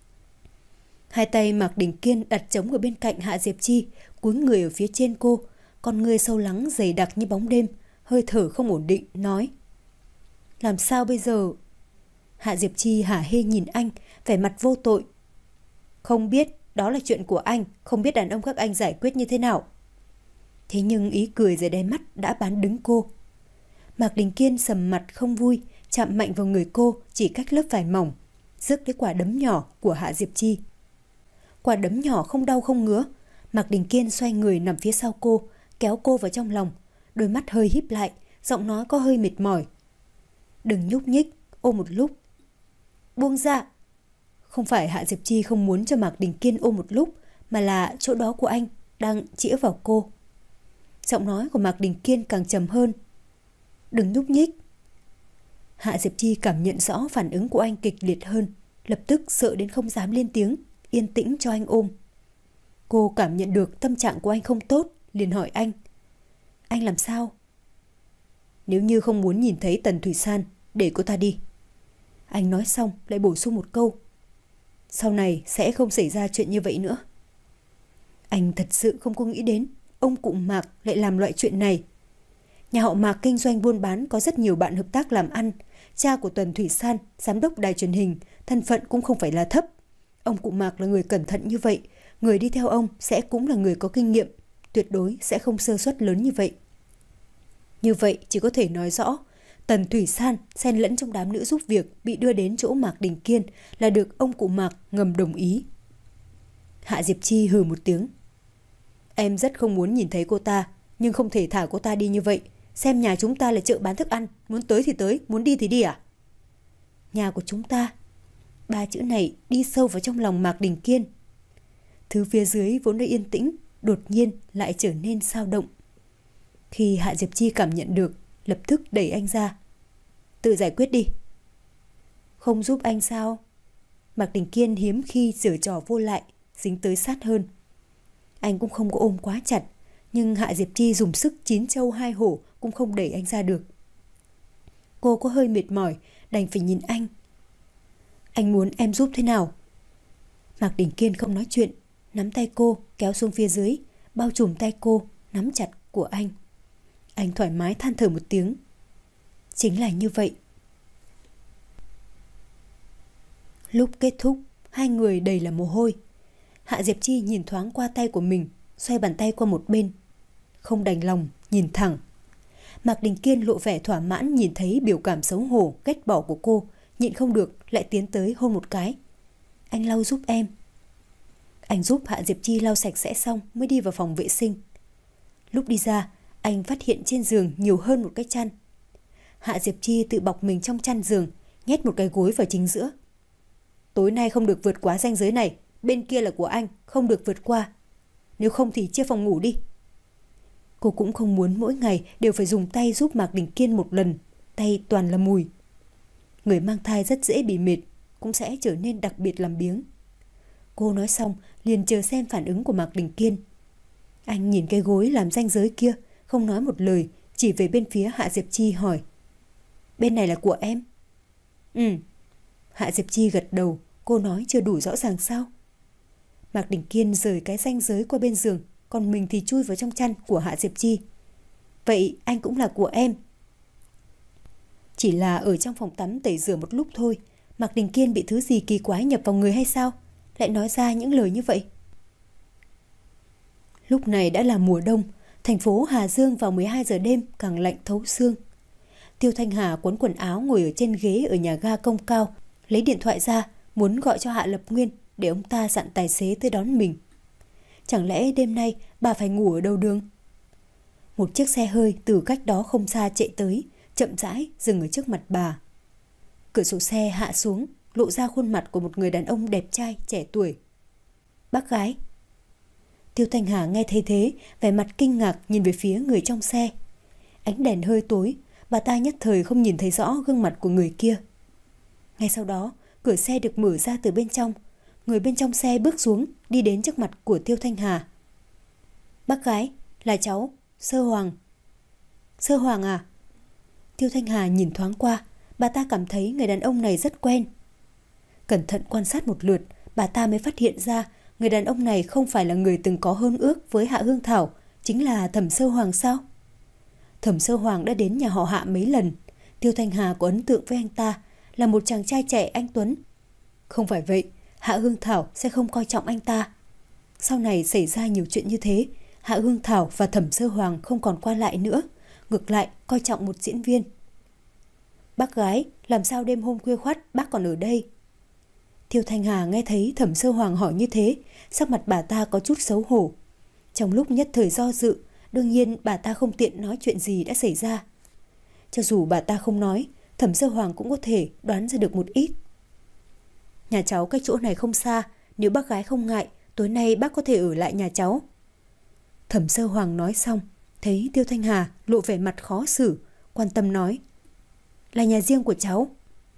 Speaker 1: Hai tay Mạc Đình Kiên đặt trống ở bên cạnh Hạ Diệp Chi, cúi người ở phía trên cô, con người sâu lắng dày đặc như bóng đêm, hơi thở không ổn định, nói. Làm sao bây giờ? Hạ Diệp Chi hả hê nhìn anh, vẻ mặt vô tội. Không biết, đó là chuyện của anh, không biết đàn ông các anh giải quyết như thế nào. Thế nhưng ý cười dưới đáy mắt đã bán đứng cô. Mạc Đình Kiên sầm mặt không vui, chạm mạnh vào người cô chỉ cách lớp vải mỏng, rước lấy quả đấm nhỏ của Hạ Diệp Chi. Quả đấm nhỏ không đau không ngứa. Mạc Đình Kiên xoay người nằm phía sau cô, kéo cô vào trong lòng, đôi mắt hơi híp lại, giọng nói có hơi mệt mỏi. Đừng nhúc nhích, ôm một lúc. Buông ra. Không phải Hạ Diệp Chi không muốn cho Mạc Đình Kiên ôm một lúc, mà là chỗ đó của anh đang chĩa vào cô. Giọng nói của Mạc Đình Kiên càng trầm hơn. Đừng nhúc nhích. Hạ Diệp Chi cảm nhận rõ phản ứng của anh kịch liệt hơn, lập tức sợ đến không dám lên tiếng, yên tĩnh cho anh ôm. Cô cảm nhận được tâm trạng của anh không tốt, liền hỏi anh. Anh làm sao? Nếu như không muốn nhìn thấy Tần Thủy San, để cô ta đi. Anh nói xong lại bổ sung một câu. Sau này sẽ không xảy ra chuyện như vậy nữa. Anh thật sự không có nghĩ đến ông cụ Mạc lại làm loại chuyện này. Nhà họ Mạc kinh doanh buôn bán, có rất nhiều bạn hợp tác làm ăn. Cha của Tần Thủy San, giám đốc đài truyền hình, thân phận cũng không phải là thấp. Ông cụ Mạc là người cẩn thận như vậy, người đi theo ông sẽ cũng là người có kinh nghiệm, tuyệt đối sẽ không sơ suất lớn như vậy. Như vậy chỉ có thể nói rõ, Tần Thủy San xen lẫn trong đám nữ giúp việc bị đưa đến chỗ Mạc Đình Kiên là được ông cụ Mạc ngầm đồng ý. Hạ Diệp Chi hừ một tiếng. Em rất không muốn nhìn thấy cô ta, nhưng không thể thả cô ta đi như vậy. Xem nhà chúng ta là chợ bán thức ăn, muốn tới thì tới, muốn đi thì đi à? Nhà của chúng ta. Ba chữ này đi sâu vào trong lòng Mạc Đình Kiên. Thứ phía dưới vốn đã yên tĩnh, đột nhiên lại trở nên xao động. Khi Hạ Diệp Chi cảm nhận được, lập tức đẩy anh ra. Tự giải quyết đi. Không giúp anh sao? Mạc Đình Kiên hiếm khi giở trò vô lại, dính tới sát hơn. Anh cũng không có ôm quá chặt, nhưng Hạ Diệp Chi dùng sức chín châu hai hổ cũng không đẩy anh ra được. Cô có hơi mệt mỏi, đành phải nhìn anh. Anh muốn em giúp thế nào? Mạc Đình Kiên không nói chuyện, nắm tay cô kéo xuống phía dưới, bao trùm tay cô, nắm chặt của anh. Anh thoải mái than thở một tiếng. Chính là như vậy. Lúc kết thúc, hai người đầy là mồ hôi. Hạ Diệp Chi nhìn thoáng qua tay của mình, xoay bàn tay qua một bên. Không đành lòng, nhìn thẳng. Mạc Đình Kiên lộ vẻ thỏa mãn nhìn thấy biểu cảm xấu hổ, ghét bỏ của cô, nhịn không được, lại tiến tới hôn một cái. Anh lau giúp em. Anh giúp Hạ Diệp Chi lau sạch sẽ xong mới đi vào phòng vệ sinh. Lúc đi ra, anh phát hiện trên giường nhiều hơn một cái chăn. Hạ Diệp Chi tự bọc mình trong chăn giường, nhét một cái gối vào chính giữa. Tối nay không được vượt quá ranh giới này, bên kia là của anh, không được vượt qua. Nếu không thì chia phòng ngủ đi. Cô cũng không muốn mỗi ngày đều phải dùng tay giúp Mạc Đình Kiên một lần, tay toàn là mùi. Người mang thai rất dễ bị mệt, cũng sẽ trở nên đặc biệt làm biếng. Cô nói xong liền chờ xem phản ứng của Mạc Đình Kiên. Anh nhìn cái gối làm ranh giới kia, không nói một lời, chỉ về bên phía Hạ Diệp Chi hỏi. Bên này là của em? Ừ. Hạ Diệp Chi gật đầu. Cô nói chưa đủ rõ ràng sao? Mạc Đình Kiên rời cái ranh giới qua bên giường, còn mình thì chui vào trong chăn của Hạ Diệp Chi. Vậy anh cũng là của em. Chỉ là ở trong phòng tắm tẩy rửa một lúc thôi, Mạc Đình Kiên bị thứ gì kỳ quái nhập vào người hay sao? Lại nói ra những lời như vậy. Lúc này đã là mùa đông, thành phố Hà Dương vào mười hai giờ đêm càng lạnh thấu xương. Tiêu Thanh Hà quấn quần áo ngồi ở trên ghế ở nhà ga Công Cao, lấy điện thoại ra muốn gọi cho Hạ Lập Nguyên để ông ta dặn tài xế tới đón mình. Chẳng lẽ đêm nay bà phải ngủ ở đầu đường? Một chiếc xe hơi từ cách đó không xa chạy tới, chậm rãi dừng ở trước mặt bà. Cửa sổ xe hạ xuống, lộ ra khuôn mặt của một người đàn ông đẹp trai trẻ tuổi. Bác gái. Tiêu Thanh Hà nghe thấy thế, vẻ mặt kinh ngạc nhìn về phía người trong xe. Ánh đèn hơi tối, bà ta nhất thời không nhìn thấy rõ gương mặt của người kia. Ngay sau đó, cửa xe được mở ra từ bên trong. Người bên trong xe bước xuống, đi đến trước mặt của Tiêu Thanh Hà. Bác gái, là cháu, Sơ Hoàng. Sơ Hoàng à? Tiêu Thanh Hà nhìn thoáng qua, bà ta cảm thấy người đàn ông này rất quen. Cẩn thận quan sát một lượt, bà ta mới phát hiện ra người đàn ông này không phải là người từng có hôn ước với Hạ Hương Thảo, chính là Thẩm Sơ Hoàng sao? Thẩm Sơ Hoàng đã đến nhà họ Hạ mấy lần. Tiêu Thanh Hà có ấn tượng với anh ta, là một chàng trai trẻ anh tuấn. Không phải vậy, Hạ Hương Thảo sẽ không coi trọng anh ta. Sau này xảy ra nhiều chuyện như thế, Hạ Hương Thảo và Thẩm Sơ Hoàng không còn qua lại nữa, ngược lại coi trọng một diễn viên. Bác gái, làm sao đêm hôm khuya khoắt bác còn ở đây? Tiêu Thanh Hà nghe thấy Thẩm Sơ Hoàng hỏi như thế, sắc mặt bà ta có chút xấu hổ. Trong lúc nhất thời do dự, đương nhiên bà ta không tiện nói chuyện gì đã xảy ra. Cho dù bà ta không nói, Thẩm Sơ Hoàng cũng có thể đoán ra được một ít. Nhà cháu cách chỗ này không xa, nếu bác gái không ngại, tối nay bác có thể ở lại nhà cháu. Thẩm Sơ Hoàng nói xong, thấy Tiêu Thanh Hà lộ vẻ mặt khó xử, quan tâm nói. Là nhà riêng của cháu.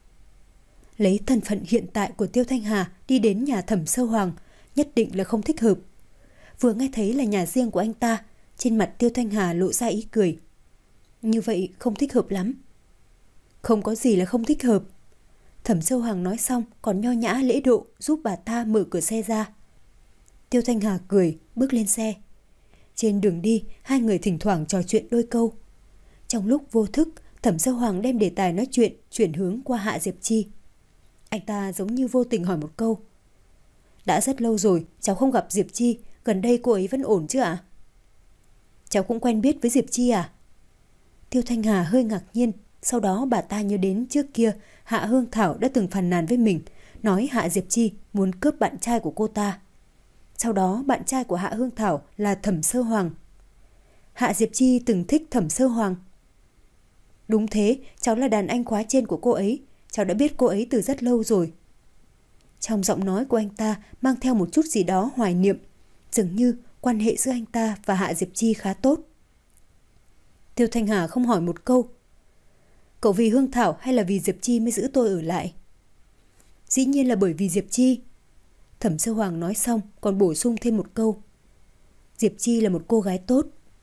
Speaker 1: Lấy thân phận hiện tại của Tiêu Thanh Hà đi đến nhà Thẩm Sơ Hoàng, nhất định là không thích hợp. Vừa nghe thấy là nhà riêng của anh ta, trên mặt Tiêu Thanh Hà lộ ra ý cười. Như vậy không thích hợp lắm. Không có gì là không thích hợp. Thẩm Sơ Hoàng nói xong còn nho nhã lễ độ giúp bà ta mở cửa xe ra. Tiêu Thanh Hà cười, bước lên xe. Trên đường đi, hai người thỉnh thoảng trò chuyện đôi câu. Trong lúc vô thức, Thẩm Sơ Hoàng đem đề tài nói chuyện chuyển hướng qua Hạ Diệp Chi. Anh ta giống như vô tình hỏi một câu. Đã rất lâu rồi, cháu không gặp Diệp Chi, gần đây cô ấy vẫn ổn chứ ạ? À? Cháu cũng quen biết với Diệp Chi à? Tiêu Thanh Hà hơi ngạc nhiên, sau đó bà ta nhớ đến trước kia Hạ Hương Thảo đã từng phàn nàn với mình, nói Hạ Diệp Chi muốn cướp bạn trai của cô ta. Sau đó bạn trai của Hạ Hương Thảo là Thẩm Sơ Hoàng. Hạ Diệp Chi từng thích Thẩm Sơ Hoàng. Đúng thế, cháu là đàn anh khóa trên của cô ấy, cháu đã biết cô ấy từ rất lâu rồi. Trong giọng nói của anh ta mang theo một chút gì đó hoài niệm, dường như quan hệ giữa anh ta và Hạ Diệp Chi khá tốt. Tiêu Thanh Hà không hỏi một câu. Cậu vì Hương Thảo hay là vì Diệp Chi mới giữ tôi ở lại? Dĩ nhiên là bởi vì Diệp Chi. Thẩm Sơ Hoàng nói xong còn bổ sung thêm một câu. Diệp Chi là một cô gái tốt.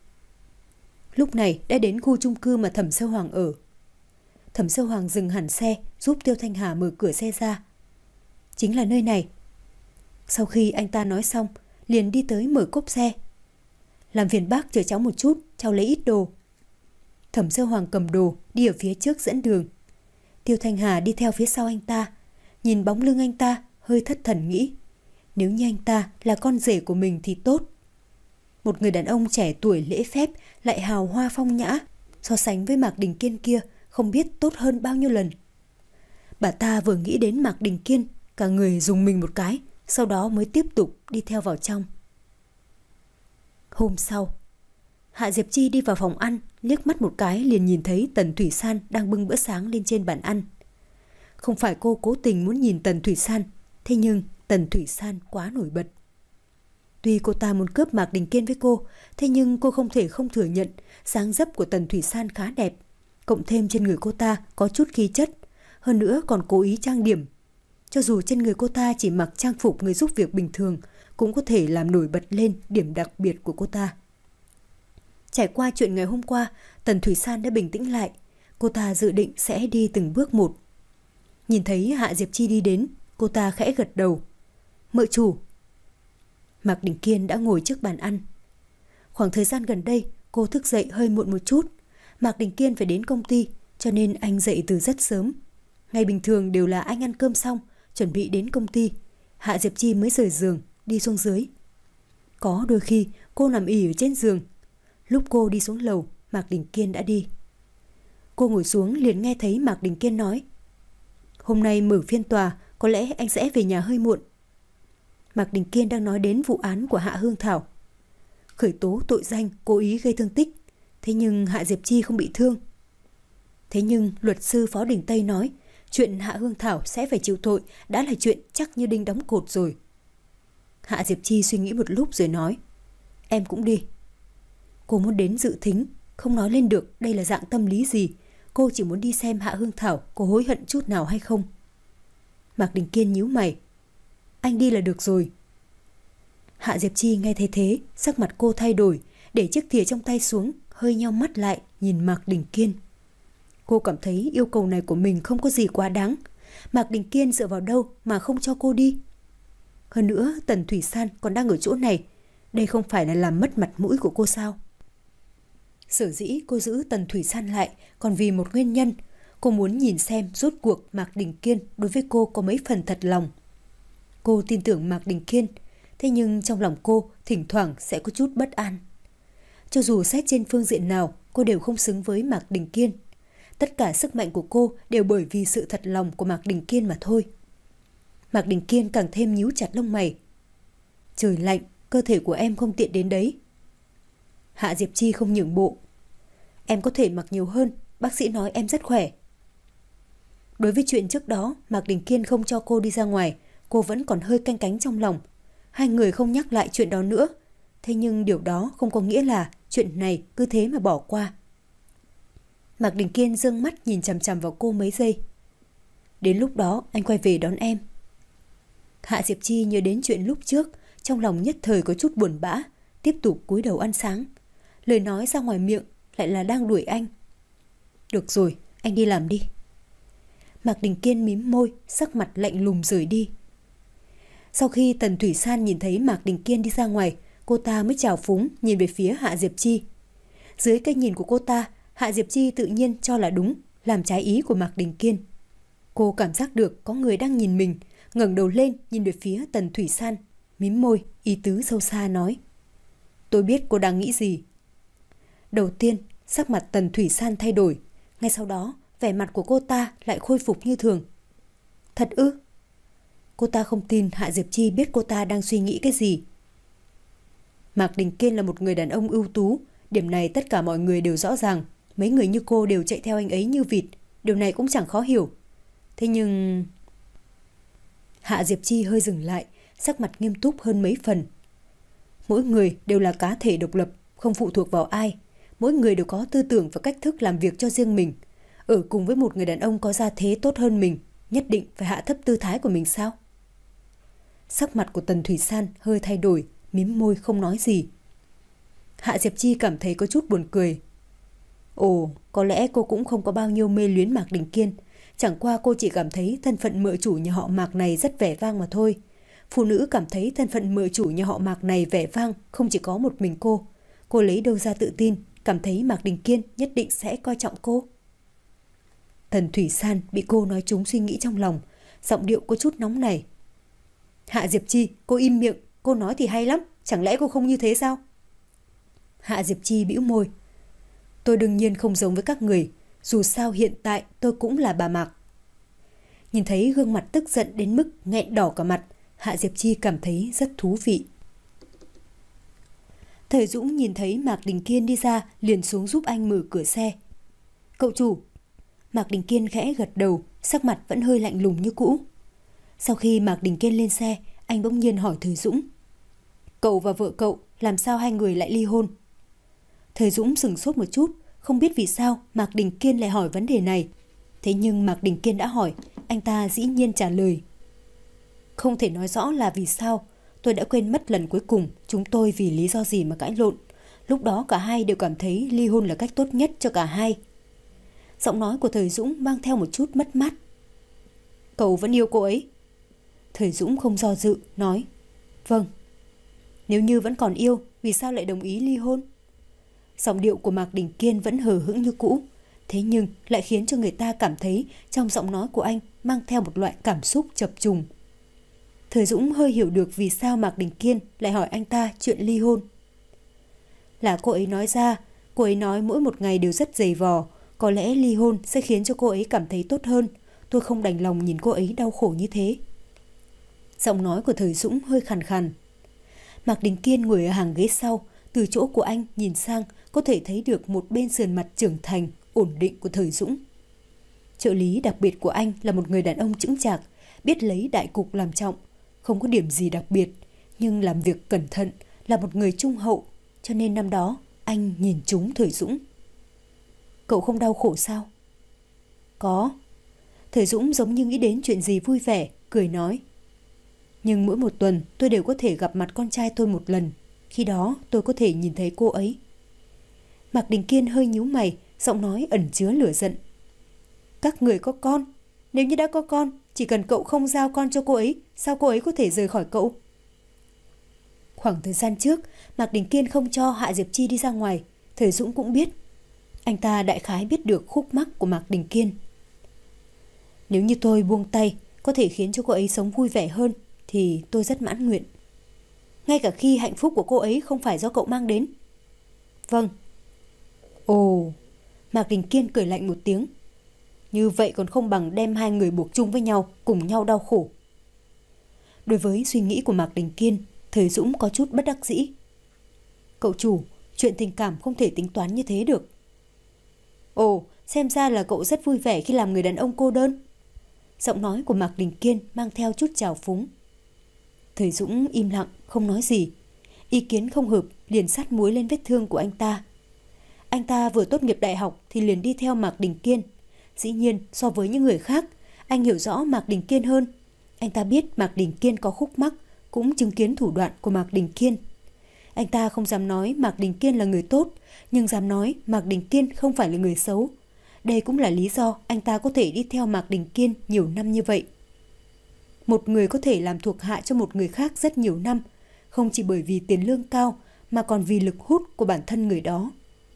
Speaker 1: Lúc này đã đến khu chung cư mà Thẩm Sơ Hoàng ở. Thẩm Sơ Hoàng dừng hẳn xe, giúp Tiêu Thanh Hà mở cửa xe ra. Chính là nơi này. Sau khi anh ta nói xong, liền đi tới mở cốp xe. Làm phiền bác chờ cháu một chút, cháu lấy ít đồ. Thẩm Sơ Hoàng cầm đồ, đi ở phía trước dẫn đường. Tiêu Thanh Hà đi theo phía sau anh ta, nhìn bóng lưng anh ta, hơi thất thần nghĩ. Nếu như anh ta là con rể của mình thì tốt. Một người đàn ông trẻ tuổi lễ phép, lại hào hoa phong nhã, so sánh với Mạc Đình Kiên kia, không biết tốt hơn bao nhiêu lần. Bà ta vừa nghĩ đến Mạc Đình Kiên, cả người dùng mình một cái, sau đó mới tiếp tục đi theo vào trong. Hôm sau, Hạ Diệp Chi đi vào phòng ăn, liếc mắt một cái liền nhìn thấy Tần Thủy San đang bưng bữa sáng lên trên bàn ăn. Không phải cô cố tình muốn nhìn Tần Thủy San, thế nhưng Tần Thủy San quá nổi bật. Tuy cô ta muốn cướp Mạc Đình Kiên với cô, thế nhưng cô không thể không thừa nhận dáng dấp của Tần Thủy San khá đẹp, cộng thêm trên người cô ta có chút khí chất, hơn nữa còn cố ý trang điểm. Cho dù trên người cô ta chỉ mặc trang phục người giúp việc bình thường, cũng có thể làm nổi bật lên điểm đặc biệt của cô ta. Trải qua chuyện ngày hôm qua, Tần Thủy San đã bình tĩnh lại. Cô ta dự định sẽ đi từng bước một. Nhìn thấy Hạ Diệp Chi đi đến, cô ta khẽ gật đầu. Mợ chủ. Mạc Đình Kiên đã ngồi trước bàn ăn. Khoảng thời gian gần đây, cô thức dậy hơi muộn một chút. Mạc Đình Kiên phải đến công ty, cho nên anh dậy từ rất sớm. Ngày bình thường đều là anh ăn cơm xong, chuẩn bị đến công ty. Hạ Diệp Chi mới rời giường, đi xuống dưới. Có đôi khi cô nằm ì ở trên giường. Lúc cô đi xuống lầu, Mạc Đình Kiên đã đi. Cô ngồi xuống liền nghe thấy Mạc Đình Kiên nói: "Hôm nay mở phiên tòa, có lẽ anh sẽ về nhà hơi muộn." Mạc Đình Kiên đang nói đến vụ án của Hạ Hương Thảo. Khởi tố tội danh cố ý gây thương tích. Thế nhưng Hạ Diệp Chi không bị thương. Thế nhưng luật sư Phó Đình Tây nói chuyện Hạ Hương Thảo sẽ phải chịu tội đã là chuyện chắc như đinh đóng cột rồi. Hạ Diệp Chi suy nghĩ một lúc rồi nói: "Em cũng đi." Cô muốn đến dự thính, không nói lên được đây là dạng tâm lý gì. Cô chỉ muốn đi xem Hạ Hương Thảo có hối hận chút nào hay không. Mạc Đình Kiên nhíu mày: "Anh đi là được rồi." Hạ Diệp Chi nghe thấy thế, sắc mặt cô thay đổi, để chiếc thìa trong tay xuống, hơi nheo mắt lại nhìn Mạc Đình Kiên. Cô cảm thấy yêu cầu này của mình không có gì quá đáng. Mạc Đình Kiên dựa vào đâu mà không cho cô đi? Hơn nữa Tần Thủy San còn đang ở chỗ này, đây không phải là làm mất mặt mũi của cô sao? Sở dĩ cô giữ Tần Thủy San lại còn vì một nguyên nhân. Cô muốn nhìn xem rốt cuộc Mạc Đình Kiên đối với cô có mấy phần thật lòng. Cô tin tưởng Mạc Đình Kiên, thế nhưng trong lòng cô thỉnh thoảng sẽ có chút bất an. Cho dù xét trên phương diện nào, cô đều không xứng với Mạc Đình Kiên. Tất cả sức mạnh của cô đều bởi vì sự thật lòng của Mạc Đình Kiên mà thôi. Mạc Đình Kiên càng thêm nhíu chặt lông mày. Trời lạnh, cơ thể của em không tiện đến đấy. Hạ Diệp Chi không nhượng bộ. Em có thể mặc nhiều hơn, bác sĩ nói em rất khỏe. Đối với chuyện trước đó, Mạc Đình Kiên không cho cô đi ra ngoài, cô vẫn còn hơi canh cánh trong lòng. Hai người không nhắc lại chuyện đó nữa. Thế nhưng điều đó không có nghĩa là chuyện này cứ thế mà bỏ qua. Mạc Đình Kiên giương mắt nhìn chằm chằm vào cô mấy giây. Đến lúc đó anh quay về đón em. Hạ Diệp Chi nhớ đến chuyện lúc trước, trong lòng nhất thời có chút buồn bã, tiếp tục cúi đầu ăn sáng. Lời nói ra ngoài miệng lại là đang đuổi anh. Được rồi, anh đi làm đi. Mạc Đình Kiên mím môi, sắc mặt lạnh lùng rời đi. Sau khi Tần Thủy San nhìn thấy Mạc Đình Kiên đi ra ngoài, cô ta mới chào phúng nhìn về phía Hạ Diệp Chi. Dưới cái nhìn của cô ta, Hạ Diệp Chi tự nhiên cho là đúng, làm trái ý của Mạc Đình Kiên. Cô cảm giác được có người đang nhìn mình, ngẩng đầu lên nhìn về phía Tần Thủy San, mím môi, ý tứ sâu xa nói: Tôi biết cô đang nghĩ gì. Đầu tiên, sắc mặt Tần Thủy San thay đổi, ngay sau đó, vẻ mặt của cô ta lại khôi phục như thường. Thật ư? Cô ta không tin Hạ Diệp Chi biết cô ta đang suy nghĩ cái gì. Mạc Đình Kiên là một người đàn ông ưu tú, điểm này tất cả mọi người đều rõ ràng. Mấy người như cô đều chạy theo anh ấy như vịt, điều này cũng chẳng khó hiểu. Thế nhưng... Hạ Diệp Chi hơi dừng lại, sắc mặt nghiêm túc hơn mấy phần. Mỗi người đều là cá thể độc lập, không phụ thuộc vào ai. Mỗi người đều có tư tưởng và cách thức làm việc cho riêng mình. Ở cùng với một người đàn ông có gia thế tốt hơn mình, nhất định phải hạ thấp tư thái của mình sao? Sắc mặt của Tần Thủy San hơi thay đổi, mím môi không nói gì. Hạ Diệp Chi cảm thấy có chút buồn cười. Ồ, có lẽ cô cũng không có bao nhiêu mê luyến Mạc Đình Kiên. Chẳng qua cô chỉ cảm thấy thân phận mợ chủ nhà họ Mạc này rất vẻ vang mà thôi. Phụ nữ cảm thấy thân phận mợ chủ nhà họ Mạc này vẻ vang không chỉ có một mình cô. Cô lấy đâu ra tự tin, cảm thấy Mạc Đình Kiên nhất định sẽ coi trọng cô. Tần Thủy San bị cô nói trúng suy nghĩ trong lòng, giọng điệu có chút nóng nảy. Hạ Diệp Chi, cô im miệng, cô nói thì hay lắm, chẳng lẽ cô không như thế sao? Hạ Diệp Chi bĩu môi. Tôi đương nhiên không giống với các người, dù sao hiện tại tôi cũng là bà Mạc. Nhìn thấy gương mặt tức giận đến mức nghẹn đỏ cả mặt, Hạ Diệp Chi cảm thấy rất thú vị. Thời Dũng nhìn thấy Mạc Đình Kiên đi ra, liền xuống giúp anh mở cửa xe. Cậu chủ. Mạc Đình Kiên khẽ gật đầu, sắc mặt vẫn hơi lạnh lùng như cũ. Sau khi Mạc Đình Kiên lên xe, anh bỗng nhiên hỏi Thời Dũng. Cậu và vợ cậu, làm sao hai người lại ly hôn? Thời Dũng sửng sốt một chút, không biết vì sao Mạc Đình Kiên lại hỏi vấn đề này. Thế nhưng Mạc Đình Kiên đã hỏi, anh ta dĩ nhiên trả lời. Không thể nói rõ là vì sao, tôi đã quên mất lần cuối cùng chúng tôi vì lý do gì mà cãi lộn. Lúc đó cả hai đều cảm thấy ly hôn là cách tốt nhất cho cả hai. Giọng nói của Thời Dũng mang theo một chút mất mát. Cậu vẫn yêu cô ấy? Thời Dũng không do dự, nói. Vâng. Nếu như vẫn còn yêu, vì sao lại đồng ý ly hôn? Giọng điệu của Mạc Đình Kiên vẫn hờ hững như cũ, thế nhưng lại khiến cho người ta cảm thấy trong giọng nói của anh mang theo một loại cảm xúc chập trùng. Thời Dũng hơi hiểu được vì sao Mạc Đình Kiên lại hỏi anh ta chuyện ly hôn. Là cô ấy nói ra, cô ấy nói mỗi một ngày đều rất dày vò, có lẽ ly hôn sẽ khiến cho cô ấy cảm thấy tốt hơn. Tôi không đành lòng nhìn cô ấy đau khổ như thế. Giọng nói của Thời Dũng hơi khàn khàn. Mạc Đình Kiên ngồi ở hàng ghế sau, từ chỗ của anh nhìn sang có thể thấy được một bên sườn mặt trưởng thành, ổn định của Thời Dũng. Trợ lý đặc biệt của anh là một người đàn ông chững chạc, biết lấy đại cục làm trọng, không có điểm gì đặc biệt, nhưng làm việc cẩn thận, là một người trung hậu, cho nên năm đó anh nhìn trúng Thời Dũng. Cậu không đau khổ sao? Có. Thời Dũng giống như nghĩ đến chuyện gì vui vẻ, cười nói. Nhưng mỗi một tuần tôi đều có thể gặp mặt con trai tôi một lần, khi đó tôi có thể nhìn thấy cô ấy. Mạc Đình Kiên hơi nhíu mày, giọng nói ẩn chứa lửa giận. Các người có con, nếu như đã có con, chỉ cần cậu không giao con cho cô ấy, sao cô ấy có thể rời khỏi cậu? Khoảng thời gian trước, Mạc Đình Kiên không cho Hạ Diệp Chi đi ra ngoài, Thời Dũng cũng biết. Anh ta đại khái biết được khúc mắc của Mạc Đình Kiên. Nếu như tôi buông tay, có thể khiến cho cô ấy sống vui vẻ hơn, thì tôi rất mãn nguyện. Ngay cả khi hạnh phúc của cô ấy không phải do cậu mang đến. Vâng. Ồ, Mạc Đình Kiên cười lạnh một tiếng. Như vậy còn không bằng đem hai người buộc chung với nhau, cùng nhau đau khổ. Đối với suy nghĩ của Mạc Đình Kiên, Thời Dũng có chút bất đắc dĩ. Cậu chủ, chuyện tình cảm không thể tính toán như thế được. Ồ, xem ra là cậu rất vui vẻ khi làm người đàn ông cô đơn. Giọng nói của Mạc Đình Kiên mang theo chút trào phúng. Thời Dũng im lặng, không nói gì. Ý kiến không hợp, liền sát muối lên vết thương của anh ta. Anh ta vừa tốt nghiệp đại học thì liền đi theo Mạc Đình Kiên. Dĩ nhiên, so với những người khác, anh hiểu rõ Mạc Đình Kiên hơn. Anh ta biết Mạc Đình Kiên có khúc mắc, cũng chứng kiến thủ đoạn của Mạc Đình Kiên. Anh ta không dám nói Mạc Đình Kiên là người tốt, nhưng dám nói Mạc Đình Kiên không phải là người xấu. Đây cũng là lý do anh ta có thể đi theo Mạc Đình Kiên nhiều năm như vậy. Một người có thể làm thuộc hạ cho một người khác rất nhiều năm, không chỉ bởi vì tiền lương cao, mà còn vì lực hút của bản thân người đó.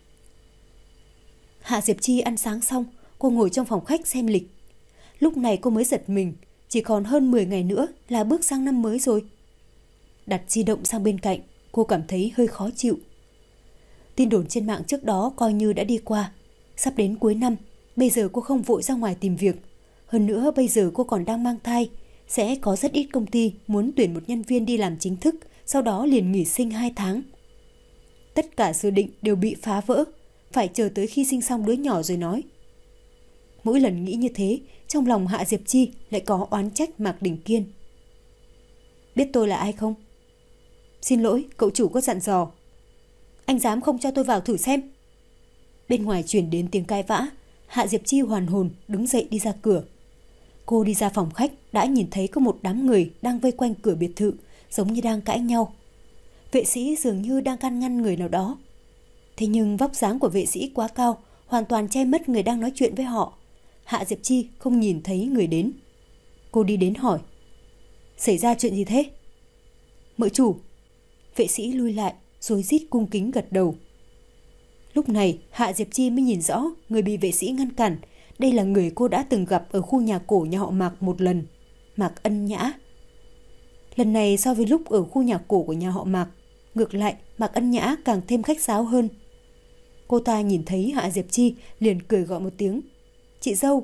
Speaker 1: Hạ Diệp Chi ăn sáng xong, cô ngồi trong phòng khách xem lịch. Lúc này cô mới giật mình, chỉ còn hơn mười ngày nữa là bước sang năm mới rồi. Đặt di động sang bên cạnh, cô cảm thấy hơi khó chịu. Tin đồn trên mạng trước đó coi như đã đi qua. Sắp đến cuối năm, bây giờ cô không vội ra ngoài tìm việc. Hơn nữa bây giờ cô còn đang mang thai. Sẽ có rất ít công ty muốn tuyển một nhân viên đi làm chính thức, sau đó liền nghỉ sinh hai tháng. Tất cả dự định đều bị phá vỡ, phải chờ tới khi sinh xong đứa nhỏ rồi nói. Mỗi lần nghĩ như thế, trong lòng Hạ Diệp Chi lại có oán trách Mạc Đình Kiên. Biết tôi là ai không? Xin lỗi, cậu chủ có dặn dò. Anh dám không cho tôi vào thử xem? Bên ngoài truyền đến tiếng cãi vã. Hạ Diệp Chi hoàn hồn đứng dậy đi ra cửa. Cô đi ra phòng khách đã nhìn thấy có một đám người đang vây quanh cửa biệt thự, giống như đang cãi nhau. Vệ sĩ dường như đang can ngăn người nào đó. Thế nhưng vóc dáng của vệ sĩ quá cao, hoàn toàn che mất người đang nói chuyện với họ. Hạ Diệp Chi không nhìn thấy người đến. Cô đi đến hỏi. Xảy ra chuyện gì thế? Mợ chủ. Vệ sĩ lui lại rồi rít cung kính gật đầu. Lúc này Hạ Diệp Chi mới nhìn rõ người bị vệ sĩ ngăn cản. Đây là người cô đã từng gặp ở khu nhà cổ nhà họ Mạc một lần, Mạc Ân Nhã. Lần này so với lúc ở khu nhà cổ của nhà họ Mạc, ngược lại Mạc Ân Nhã càng thêm khách sáo hơn. Cô ta nhìn thấy Hạ Diệp Chi liền cười gọi một tiếng. Chị dâu.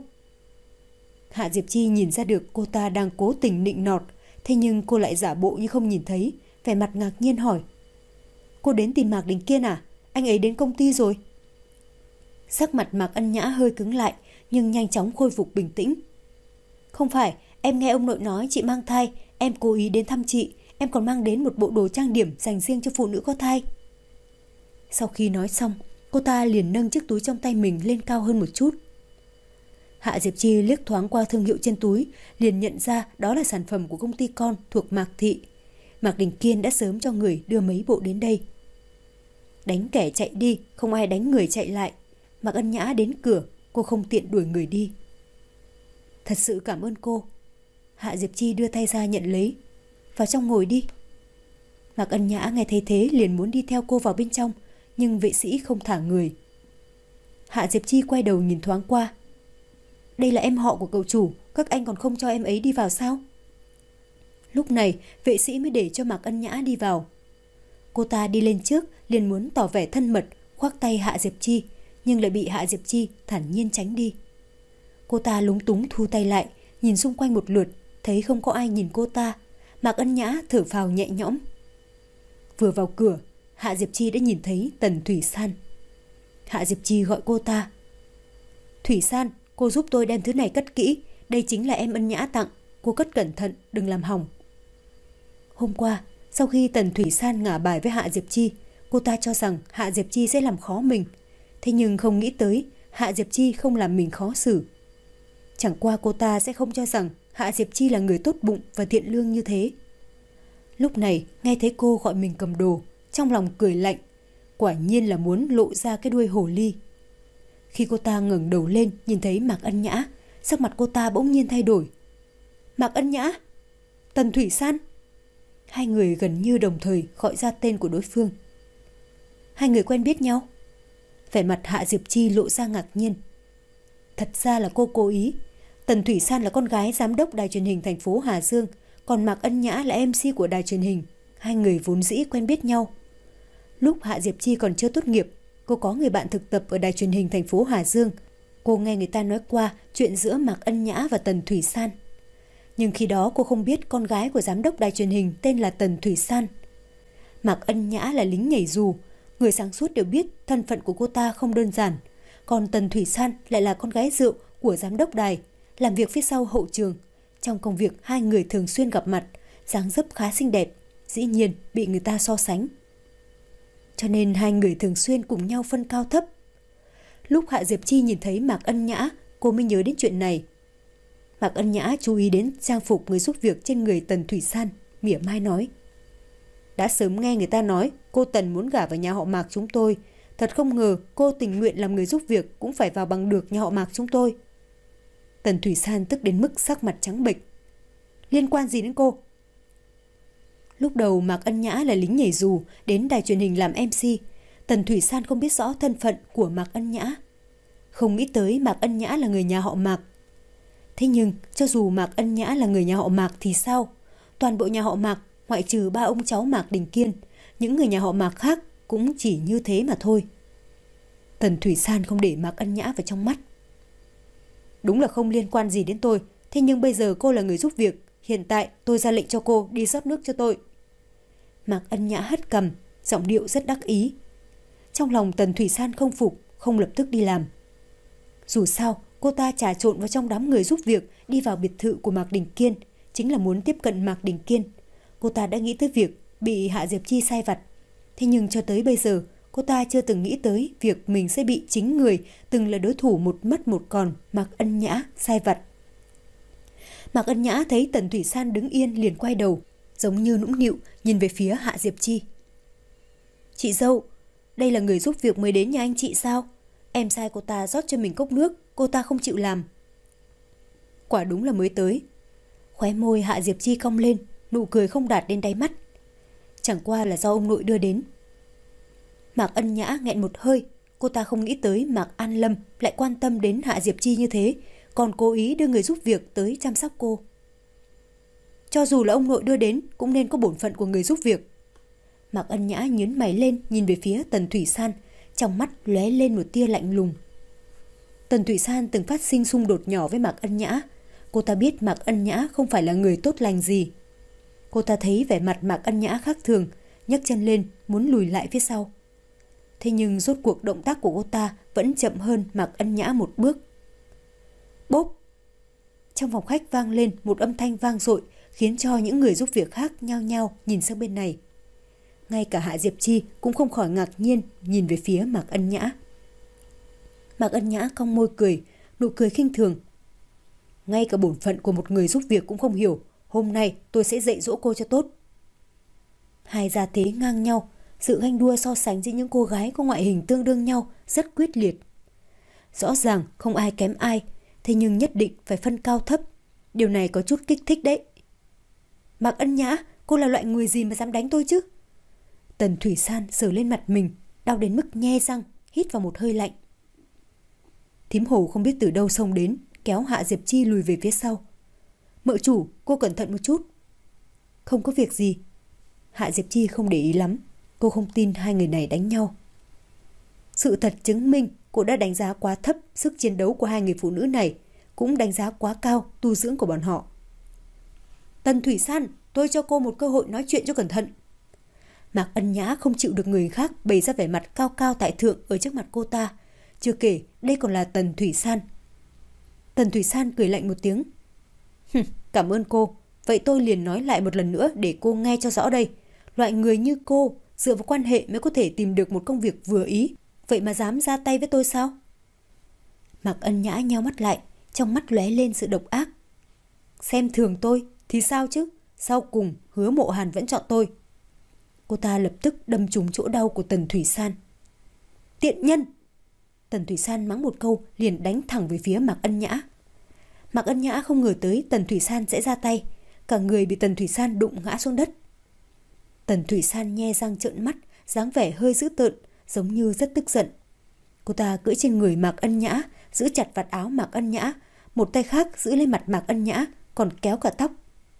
Speaker 1: Hạ Diệp Chi nhìn ra được cô ta đang cố tình nịnh nọt, thế nhưng cô lại giả bộ như không nhìn thấy, vẻ mặt ngạc nhiên hỏi. Cô đến tìm Mạc Đình Kiên à? Anh ấy đến công ty rồi. Sắc mặt Mạc Ân Nhã hơi cứng lại, nhưng nhanh chóng khôi phục bình tĩnh. Không phải, em nghe ông nội nói chị mang thai, em cố ý đến thăm chị, em còn mang đến một bộ đồ trang điểm dành riêng cho phụ nữ có thai. Sau khi nói xong, cô ta liền nâng chiếc túi trong tay mình lên cao hơn một chút. Hạ Diệp Chi liếc thoáng qua thương hiệu trên túi, liền nhận ra đó là sản phẩm của công ty con thuộc Mạc Thị. Mạc Đình Kiên đã sớm cho người đưa mấy bộ đến đây. Đánh kẻ chạy đi, không ai đánh người chạy lại. Mạc Ân Nhã đến cửa, cô không tiện đuổi người đi. Thật sự cảm ơn cô. Hạ Diệp Chi đưa tay ra nhận lấy. Vào trong ngồi đi. Mạc Ân Nhã nghe thấy thế liền muốn đi theo cô vào bên trong, nhưng vệ sĩ không thả người. Hạ Diệp Chi quay đầu nhìn thoáng qua. Đây là em họ của cậu chủ, các anh còn không cho em ấy đi vào sao? Lúc này vệ sĩ mới để cho Mạc Ân Nhã đi vào. Cô ta đi lên trước liền muốn tỏ vẻ thân mật, khoác tay Hạ Diệp Chi, nhưng lại bị Hạ Diệp Chi thản nhiên tránh đi. Cô ta lúng túng thu tay lại, nhìn xung quanh một lượt, thấy không có ai nhìn cô ta. Mạc Ân Nhã thở phào nhẹ nhõm. Vừa vào cửa, Hạ Diệp Chi đã nhìn thấy Tần Thủy San. Hạ Diệp Chi gọi cô ta. Thủy San, cô giúp tôi đem thứ này cất kỹ, đây chính là em Ân Nhã tặng, cô cất cẩn thận, đừng làm hỏng. Hôm qua, sau khi Tần Thủy San ngả bài với Hạ Diệp Chi, cô ta cho rằng Hạ Diệp Chi sẽ làm khó mình. Thế nhưng không nghĩ tới Hạ Diệp Chi không làm mình khó xử. Chẳng qua cô ta sẽ không cho rằng Hạ Diệp Chi là người tốt bụng và thiện lương như thế. Lúc này nghe thấy cô gọi mình cầm đồ, trong lòng cười lạnh, quả nhiên là muốn lộ ra cái đuôi hồ ly. Khi cô ta ngẩng đầu lên nhìn thấy Mạc Ân Nhã, sắc mặt cô ta bỗng nhiên thay đổi. Mạc Ân Nhã, Tần Thủy San. Hai người gần như đồng thời gọi ra tên của đối phương. Hai người quen biết nhau? Vẻ mặt Hạ Diệp Chi lộ ra ngạc nhiên. Thật ra là cô cố ý. Tần Thủy San là con gái giám đốc đài truyền hình thành phố Hà Dương, còn Mạc Ân Nhã là em xê của đài truyền hình. Hai người vốn dĩ quen biết nhau. Lúc Hạ Diệp Chi còn chưa tốt nghiệp, cô có người bạn thực tập ở đài truyền hình thành phố Hà Dương. Cô nghe người ta nói qua chuyện giữa Mạc Ân Nhã và Tần Thủy San. Nhưng khi đó cô không biết con gái của giám đốc đài truyền hình tên là Tần Thủy San. Mạc Ân Nhã là lính nhảy dù, người sáng suốt đều biết thân phận của cô ta không đơn giản. Còn Tần Thủy San lại là con gái rượu của giám đốc đài, làm việc phía sau hậu trường. Trong công việc hai người thường xuyên gặp mặt, dáng dấp khá xinh đẹp, dĩ nhiên bị người ta so sánh. Cho nên hai người thường xuyên cùng nhau phân cao thấp. Lúc Hạ Diệp Chi nhìn thấy Mạc Ân Nhã, cô mới nhớ đến chuyện này. Mạc Ân Nhã chú ý đến trang phục người giúp việc trên người Tần Thủy San, mỉa mai nói. Đã sớm nghe người ta nói cô Tần muốn gả vào nhà họ Mạc chúng tôi. Thật không ngờ cô tình nguyện làm người giúp việc cũng phải vào bằng được nhà họ Mạc chúng tôi. Tần Thủy San tức đến mức sắc mặt trắng bệch. Liên quan gì đến cô? Lúc đầu Mạc Ân Nhã là lính nhảy dù đến đài truyền hình làm em xê. Tần Thủy San không biết rõ thân phận của Mạc Ân Nhã. Không nghĩ tới Mạc Ân Nhã là người nhà họ Mạc. Thế nhưng cho dù Mạc Ân Nhã là người nhà họ Mạc thì sao? Toàn bộ nhà họ Mạc, ngoại trừ ba ông cháu Mạc Đình Kiên, những người nhà họ Mạc khác cũng chỉ như thế mà thôi. Tần Thủy San không để Mạc Ân Nhã vào trong mắt. Đúng là không liên quan gì đến tôi, thế nhưng bây giờ cô là người giúp việc, hiện tại tôi ra lệnh cho cô đi rót nước cho tôi. Mạc Ân Nhã hất cằm, giọng điệu rất đắc ý. Trong lòng Tần Thủy San không phục, không lập tức đi làm. Dù sao, cô ta trà trộn vào trong đám người giúp việc đi vào biệt thự của Mạc Đình Kiên, chính là muốn tiếp cận Mạc Đình Kiên. Cô ta đã nghĩ tới việc bị Hạ Diệp Chi sai vặt. Thế nhưng cho tới bây giờ, cô ta chưa từng nghĩ tới việc mình sẽ bị chính người từng là đối thủ một mất một còn Mạc Ân Nhã sai vặt. Mạc Ân Nhã thấy Tần Thủy San đứng yên liền quay đầu, giống như nũng nịu nhìn về phía Hạ Diệp Chi. Chị dâu, đây là người giúp việc mới đến nhà anh chị sao? Em sai cô ta rót cho mình cốc nước, cô ta không chịu làm. Quả đúng là mới tới. Khóe môi Hạ Diệp Chi cong lên, nụ cười không đạt đến đáy mắt. Chẳng qua là do ông nội đưa đến. Mạc Ân Nhã nghẹn một hơi, cô ta không nghĩ tới Mạc An Lâm lại quan tâm đến Hạ Diệp Chi như thế, còn cố ý đưa người giúp việc tới chăm sóc cô. Cho dù là ông nội đưa đến cũng nên có bổn phận của người giúp việc. Mạc Ân Nhã nhướng mày lên nhìn về phía Tần Thủy San, trong mắt lóe lên một tia lạnh lùng. Tần Thủy San từng phát sinh xung đột nhỏ với Mạc Ân Nhã. Cô ta biết Mạc Ân Nhã không phải là người tốt lành gì. Cô ta thấy vẻ mặt Mạc Ân Nhã khác thường, nhấc chân lên muốn lùi lại phía sau. Thế nhưng rốt cuộc động tác của cô ta vẫn chậm hơn Mạc Ân Nhã một bước. Bốp! Trong phòng khách vang lên một âm thanh vang dội, khiến cho những người giúp việc khác nhao nhao nhìn sang bên này. Ngay cả Hạ Diệp Chi cũng không khỏi ngạc nhiên nhìn về phía Mạc Ân Nhã. Mạc Ân Nhã cong môi cười, nụ cười khinh thường. Ngay cả bổn phận của một người giúp việc cũng không hiểu, hôm nay tôi sẽ dạy dỗ cô cho tốt. Hai gia thế ngang nhau, sự ganh đua so sánh giữa những cô gái có ngoại hình tương đương nhau rất quyết liệt. Rõ ràng không ai kém ai, thế nhưng nhất định phải phân cao thấp. Điều này có chút kích thích đấy. Mạc Ân Nhã, cô là loại người gì mà dám đánh tôi chứ? Tần Thủy San sờ lên mặt mình, đau đến mức nhe răng, hít vào một hơi lạnh. Thím Hồ không biết từ đâu xông đến, kéo Hạ Diệp Chi lùi về phía sau. Mợ chủ, cô cẩn thận một chút. Không có việc gì. Hạ Diệp Chi không để ý lắm. Cô không tin hai người này đánh nhau. Sự thật chứng minh cô đã đánh giá quá thấp sức chiến đấu của hai người phụ nữ này, cũng đánh giá quá cao tu dưỡng của bọn họ. Tần Thủy San, tôi cho cô một cơ hội nói chuyện cho cẩn thận. Mạc Ân Nhã không chịu được người khác bày ra vẻ mặt cao cao tại thượng ở trước mặt cô ta. Chưa kể đây còn là Tần Thủy San. Tần Thủy San cười lạnh một tiếng. Cảm ơn cô. Vậy tôi liền nói lại một lần nữa để cô nghe cho rõ đây. Loại người như cô dựa vào quan hệ mới có thể tìm được một công việc vừa ý. Vậy mà dám ra tay với tôi sao? Mạc Ân Nhã nheo mắt lại, trong mắt lóe lên sự độc ác. Xem thường tôi thì sao chứ? Sau cùng Hứa Mộ Hàn vẫn chọn tôi. Cô ta lập tức đâm trúng chỗ đau của Tần Thủy San. Tiện nhân! Tần Thủy San mắng một câu liền đánh thẳng về phía Mạc Ân Nhã. Mạc Ân Nhã không ngờ tới Tần Thủy San sẽ ra tay, cả người bị Tần Thủy San đụng ngã xuống đất. Tần Thủy San nhe răng trợn mắt, dáng vẻ hơi dữ tợn, giống như rất tức giận. Cô ta cưỡi trên người Mạc Ân Nhã, giữ chặt vạt áo Mạc Ân Nhã, một tay khác giữ lên mặt Mạc Ân Nhã, còn kéo cả tóc.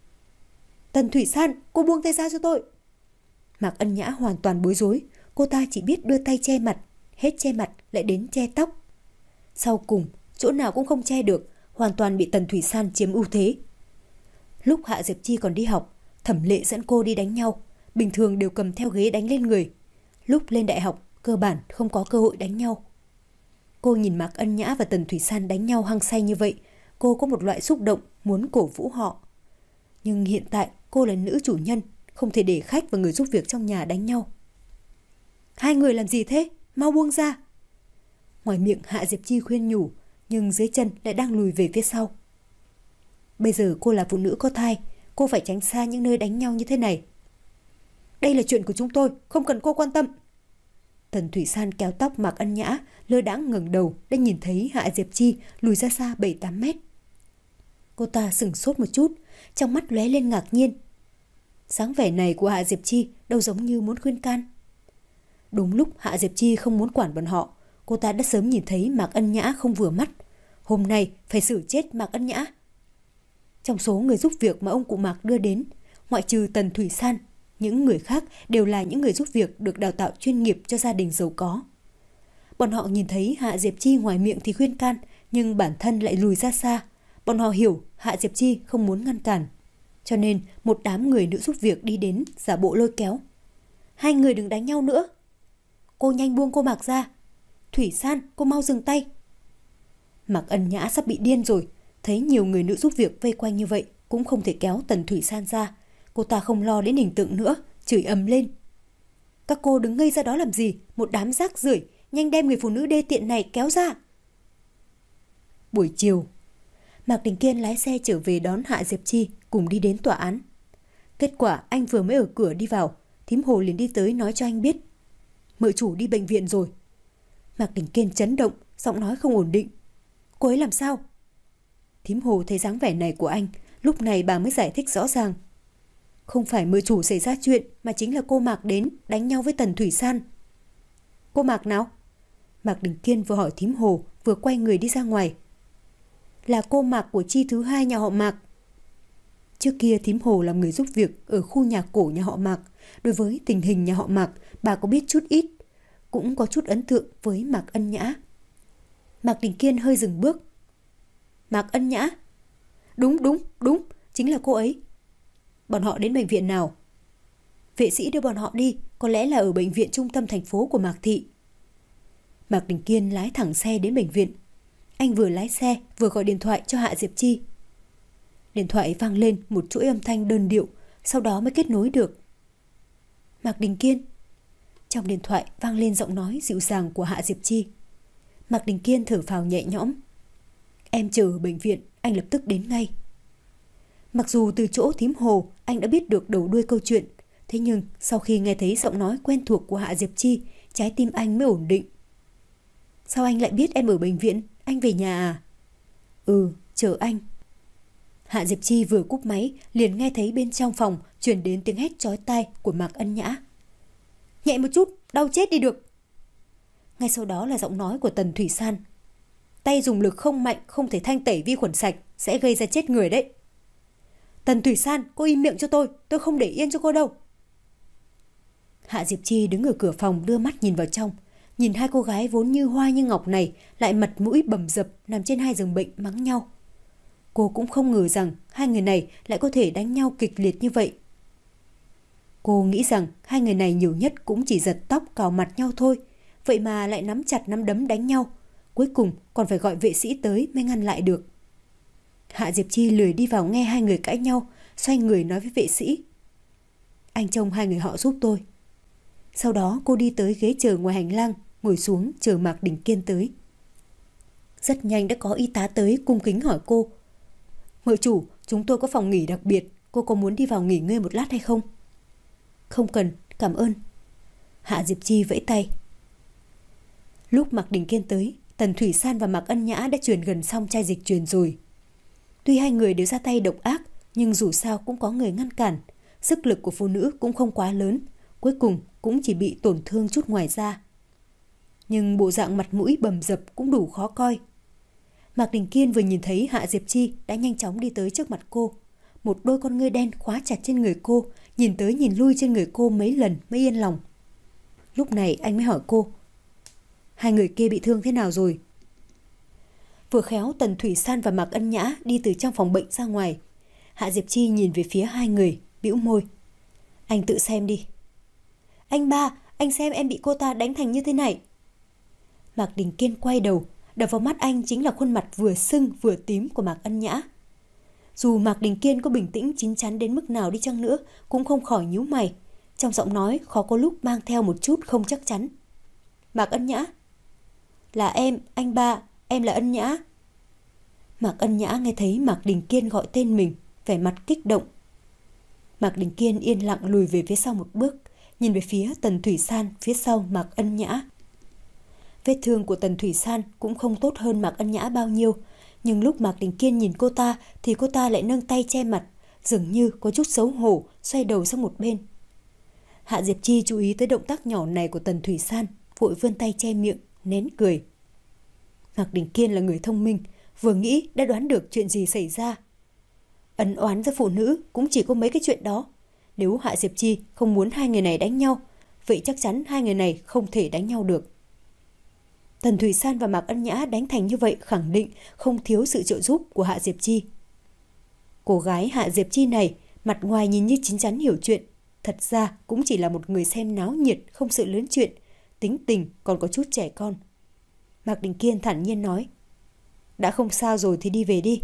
Speaker 1: Tần Thủy San, cô buông tay ra cho tôi. Mạc Ân Nhã hoàn toàn bối rối, cô ta chỉ biết đưa tay che mặt, hết che mặt lại đến che tóc. Sau cùng, chỗ nào cũng không che được, hoàn toàn bị Tần Thủy San chiếm ưu thế. Lúc Hạ Diệp Chi còn đi học, Thẩm Lệ dẫn cô đi đánh nhau, bình thường đều cầm theo ghế đánh lên người. Lúc lên đại học, cơ bản không có cơ hội đánh nhau. Cô nhìn Mạc Ân Nhã và Tần Thủy San đánh nhau hăng say như vậy, cô có một loại xúc động muốn cổ vũ họ. Nhưng hiện tại cô là nữ chủ nhân, không thể để khách và người giúp việc trong nhà đánh nhau. Hai người làm gì thế? Mau buông ra. Ngoài miệng Hạ Diệp Chi khuyên nhủ, nhưng dưới chân lại đang lùi về phía sau. Bây giờ cô là phụ nữ có thai, cô phải tránh xa những nơi đánh nhau như thế này. Đây là chuyện của chúng tôi, không cần cô quan tâm. Tần Thủy San kéo tóc Mạc Ân Nhã, lơ đãng ngẩng đầu đã nhìn thấy Hạ Diệp Chi lùi ra xa bảy tám mét. Cô ta sửng sốt một chút, trong mắt lóe lên ngạc nhiên. Sáng vẻ này của Hạ Diệp Chi đâu giống như muốn khuyên can. Đúng lúc Hạ Diệp Chi không muốn quản bọn họ, cô ta đã sớm nhìn thấy Mạc Ân Nhã không vừa mắt. Hôm nay phải xử chết Mạc Ân Nhã. Trong số người giúp việc mà ông cụ Mạc đưa đến, ngoại trừ Tần Thủy San, những người khác đều là những người giúp việc được đào tạo chuyên nghiệp cho gia đình giàu có. Bọn họ nhìn thấy Hạ Diệp Chi ngoài miệng thì khuyên can, nhưng bản thân lại lùi ra xa. Bọn họ hiểu Hạ Diệp Chi không muốn ngăn cản. Cho nên một đám người nữ giúp việc đi đến giả bộ lôi kéo. Hai người đừng đánh nhau nữa. Cô nhanh buông cô Mạc ra. Thủy San, cô mau dừng tay. Mạc Ân Nhã sắp bị điên rồi. Thấy nhiều người nữ giúp việc vây quanh như vậy cũng không thể kéo Tần Thủy San ra. Cô ta không lo đến hình tượng nữa, chửi ầm lên. Các cô đứng ngây ra đó làm gì? Một đám rác rưởi, nhanh đem người phụ nữ đê tiện này kéo ra. Buổi chiều, Mạc Đình Kiên lái xe trở về đón Hạ Diệp Chi cùng đi đến tòa án. Kết quả anh vừa mới ở cửa đi vào, thím Hồ liền đi tới nói cho anh biết. Mợ chủ đi bệnh viện rồi. Mạc Đình Kiên chấn động, giọng nói không ổn định. Cô ấy làm sao? Thím Hồ thấy dáng vẻ này của anh, lúc này bà mới giải thích rõ ràng. Không phải mợ chủ xảy ra chuyện, mà chính là cô Mạc đến đánh nhau với Tần Thủy San. Cô Mạc nào? Mạc Đình Kiên vừa hỏi thím Hồ, vừa quay người đi ra ngoài. Là cô Mạc của Chi thứ hai nhà họ Mạc. Trước kia thím Hồ làm người giúp việc ở khu nhà cổ nhà họ Mạc. Đối với tình hình nhà họ Mạc, bà có biết chút ít, cũng có chút ấn tượng với Mạc Ân Nhã. Mạc Đình Kiên hơi dừng bước. Mạc Ân Nhã? Đúng, đúng, đúng, chính là cô ấy. Bọn họ đến bệnh viện nào? Vệ sĩ đưa bọn họ đi, có lẽ là ở bệnh viện trung tâm thành phố của Mạc Thị. Mạc Đình Kiên lái thẳng xe đến bệnh viện. Anh vừa lái xe vừa gọi điện thoại cho Hạ Diệp Chi. Điện thoại vang lên một chuỗi âm thanh đơn điệu, sau đó mới kết nối được. Mạc Đình Kiên. Trong điện thoại vang lên giọng nói dịu dàng của Hạ Diệp Chi. Mạc Đình Kiên thở phào nhẹ nhõm. Em chờ ở bệnh viện, anh lập tức đến ngay. Mặc dù từ chỗ thím Hồ anh đã biết được đầu đuôi câu chuyện, thế nhưng sau khi nghe thấy giọng nói quen thuộc của Hạ Diệp Chi, trái tim anh mới ổn định. Sao anh lại biết em ở bệnh viện? Anh về nhà à? Ừ, chờ anh. Hạ Diệp Chi vừa cúp máy liền nghe thấy bên trong phòng truyền đến tiếng hét chói tai của Mạc Ân Nhã. nhẹ một chút, đau chết đi được. Ngay sau đó là giọng nói của Tần Thủy San. Tay dùng lực không mạnh không thể thanh tẩy vi khuẩn sạch, sẽ gây ra chết người đấy. Tần Thủy San, cô im miệng cho tôi, tôi không để yên cho cô đâu. Hạ Diệp Chi đứng ở cửa phòng đưa mắt nhìn vào trong, nhìn hai cô gái vốn như hoa như ngọc này lại mặt mũi bầm dập nằm trên hai giường bệnh mắng nhau. Cô cũng không ngờ rằng hai người này lại có thể đánh nhau kịch liệt như vậy. Cô nghĩ rằng hai người này nhiều nhất cũng chỉ giật tóc cào mặt nhau thôi, vậy mà lại nắm chặt nắm đấm đánh nhau, cuối cùng còn phải gọi vệ sĩ tới mới ngăn lại được. Hạ Diệp Chi lười đi vào nghe hai người cãi nhau, xoay người nói với vệ sĩ. Anh trông hai người họ giúp tôi. Sau đó cô đi tới ghế chờ ngoài hành lang, ngồi xuống chờ Mạc Đình Kiên tới. Rất nhanh đã có y tá tới cung kính hỏi cô. Mợ chủ, chúng tôi có phòng nghỉ đặc biệt, cô có muốn đi vào nghỉ ngơi một lát hay không? Không cần, cảm ơn. Hạ Diệp Chi vẫy tay. Lúc Mạc Đình Kiên tới, Tần Thủy San và Mạc Ân Nhã đã truyền gần xong chai dịch truyền rồi. Tuy hai người đều ra tay độc ác, nhưng dù sao cũng có người ngăn cản. Sức lực của phụ nữ cũng không quá lớn, cuối cùng cũng chỉ bị tổn thương chút ngoài da. Nhưng bộ dạng mặt mũi bầm dập cũng đủ khó coi. Mạc Đình Kiên vừa nhìn thấy Hạ Diệp Chi đã nhanh chóng đi tới trước mặt cô. Một đôi con ngươi đen khóa chặt trên người cô, nhìn tới nhìn lui trên người cô mấy lần mới yên lòng. Lúc này anh mới hỏi cô. Hai người kia bị thương thế nào rồi? Vừa khéo Tần Thủy San và Mạc Ân Nhã đi từ trong phòng bệnh ra ngoài. Hạ Diệp Chi nhìn về phía hai người, bĩu môi. Anh tự xem đi. Anh ba, anh xem em bị cô ta đánh thành như thế này. Mạc Đình Kiên quay đầu, đập vào mắt anh chính là khuôn mặt vừa sưng vừa tím của Mạc Ân Nhã. Dù Mạc Đình Kiên có bình tĩnh chín chắn đến mức nào đi chăng nữa cũng không khỏi nhíu mày. Trong giọng nói khó có lúc mang theo một chút không chắc chắn. Mạc Ân Nhã. Là em, anh ba, em là Ân Nhã. Mạc Ân Nhã nghe thấy Mạc Đình Kiên gọi tên mình, vẻ mặt kích động. Mạc Đình Kiên yên lặng lùi về phía sau một bước, nhìn về phía Tần Thủy San phía sau Mạc Ân Nhã. Vết thương của Tần Thủy San cũng không tốt hơn Mạc Ân Nhã bao nhiêu, nhưng lúc Mạc Đình Kiên nhìn cô ta thì cô ta lại nâng tay che mặt, dường như có chút xấu hổ, xoay đầu sang một bên. Hạ Diệp Chi chú ý tới động tác nhỏ này của Tần Thủy San, vội vươn tay che miệng, nén cười. Mạc Đình Kiên là người thông minh, vừa nghĩ đã đoán được chuyện gì xảy ra. Ân oán giữa phụ nữ cũng chỉ có mấy cái chuyện đó. Nếu Hạ Diệp Chi không muốn hai người này đánh nhau, vậy chắc chắn hai người này không thể đánh nhau được. Tần Thủy San và Mạc Ân Nhã đánh thành như vậy khẳng định không thiếu sự trợ giúp của Hạ Diệp Chi. Cô gái Hạ Diệp Chi này mặt ngoài nhìn như chín chắn hiểu chuyện, thật ra cũng chỉ là một người xem náo nhiệt không sự lớn chuyện, tính tình còn có chút trẻ con. Mạc Đình Kiên thản nhiên nói. Đã không sao rồi thì đi về đi.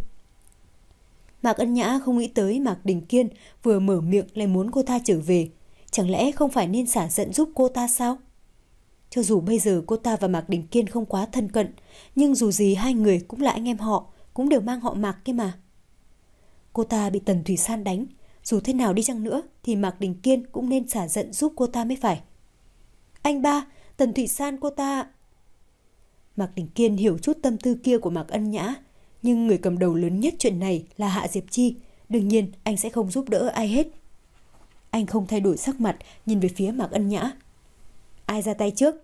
Speaker 1: Mạc Ân Nhã không nghĩ tới Mạc Đình Kiên vừa mở miệng lại muốn cô ta trở về. Chẳng lẽ không phải nên xả giận giúp cô ta sao? Cho dù bây giờ cô ta và Mạc Đình Kiên không quá thân cận, nhưng dù gì hai người cũng là anh em họ, cũng đều mang họ Mạc kia mà. Cô ta bị Tần Thủy San đánh, dù thế nào đi chăng nữa thì Mạc Đình Kiên cũng nên xả giận giúp cô ta mới phải. Anh ba, Tần Thủy San cô ta... Mạc Đình Kiên hiểu chút tâm tư kia của Mạc Ân Nhã, nhưng người cầm đầu lớn nhất chuyện này là Hạ Diệp Chi, đương nhiên anh sẽ không giúp đỡ ai hết. Anh không thay đổi sắc mặt, nhìn về phía Mạc Ân Nhã. Ai ra tay trước?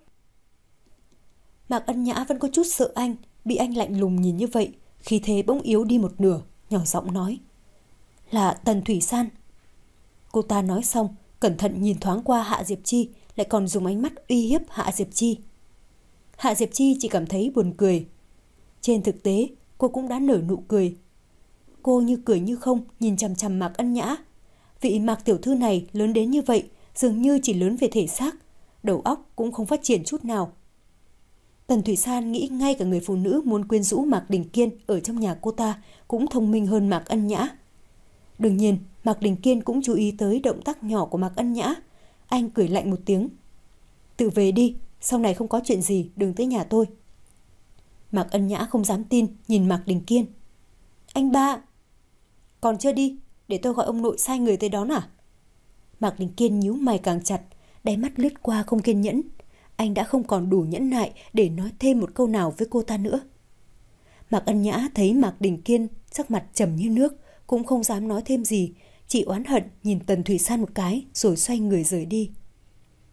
Speaker 1: Mạc Ân Nhã vẫn có chút sợ anh, bị anh lạnh lùng nhìn như vậy, khí thế bỗng yếu đi một nửa, nhỏ giọng nói. Là Tần Thủy San. Cô ta nói xong, cẩn thận nhìn thoáng qua Hạ Diệp Chi, lại còn dùng ánh mắt uy hiếp Hạ Diệp Chi. Hạ Diệp Chi chỉ cảm thấy buồn cười. Trên thực tế, cô cũng đã nở nụ cười. Cô như cười như không nhìn chằm chằm Mạc Ân Nhã. Vị Mạc tiểu thư này lớn đến như vậy, dường như chỉ lớn về thể xác, đầu óc cũng không phát triển chút nào. Tần Thủy San nghĩ ngay cả người phụ nữ muốn quyến rũ Mạc Đình Kiên ở trong nhà cô ta cũng thông minh hơn Mạc Ân Nhã. Đương nhiên, Mạc Đình Kiên cũng chú ý tới động tác nhỏ của Mạc Ân Nhã. Anh cười lạnh một tiếng. Tự về đi, sau này không có chuyện gì đừng tới nhà tôi. Mạc Ân Nhã không dám tin nhìn Mạc Đình Kiên. Anh ba. Còn chưa đi, để tôi gọi ông nội sai người tới đón à? Mạc Đình Kiên nhíu mày càng chặt, đáy mắt lướt qua không kiên nhẫn. Anh đã không còn đủ nhẫn nại để nói thêm một câu nào với cô ta nữa. Mạc Ân Nhã thấy Mạc Đình Kiên sắc mặt trầm như nước, cũng không dám nói thêm gì, chỉ oán hận nhìn Tần Thủy San một cái rồi xoay người rời đi.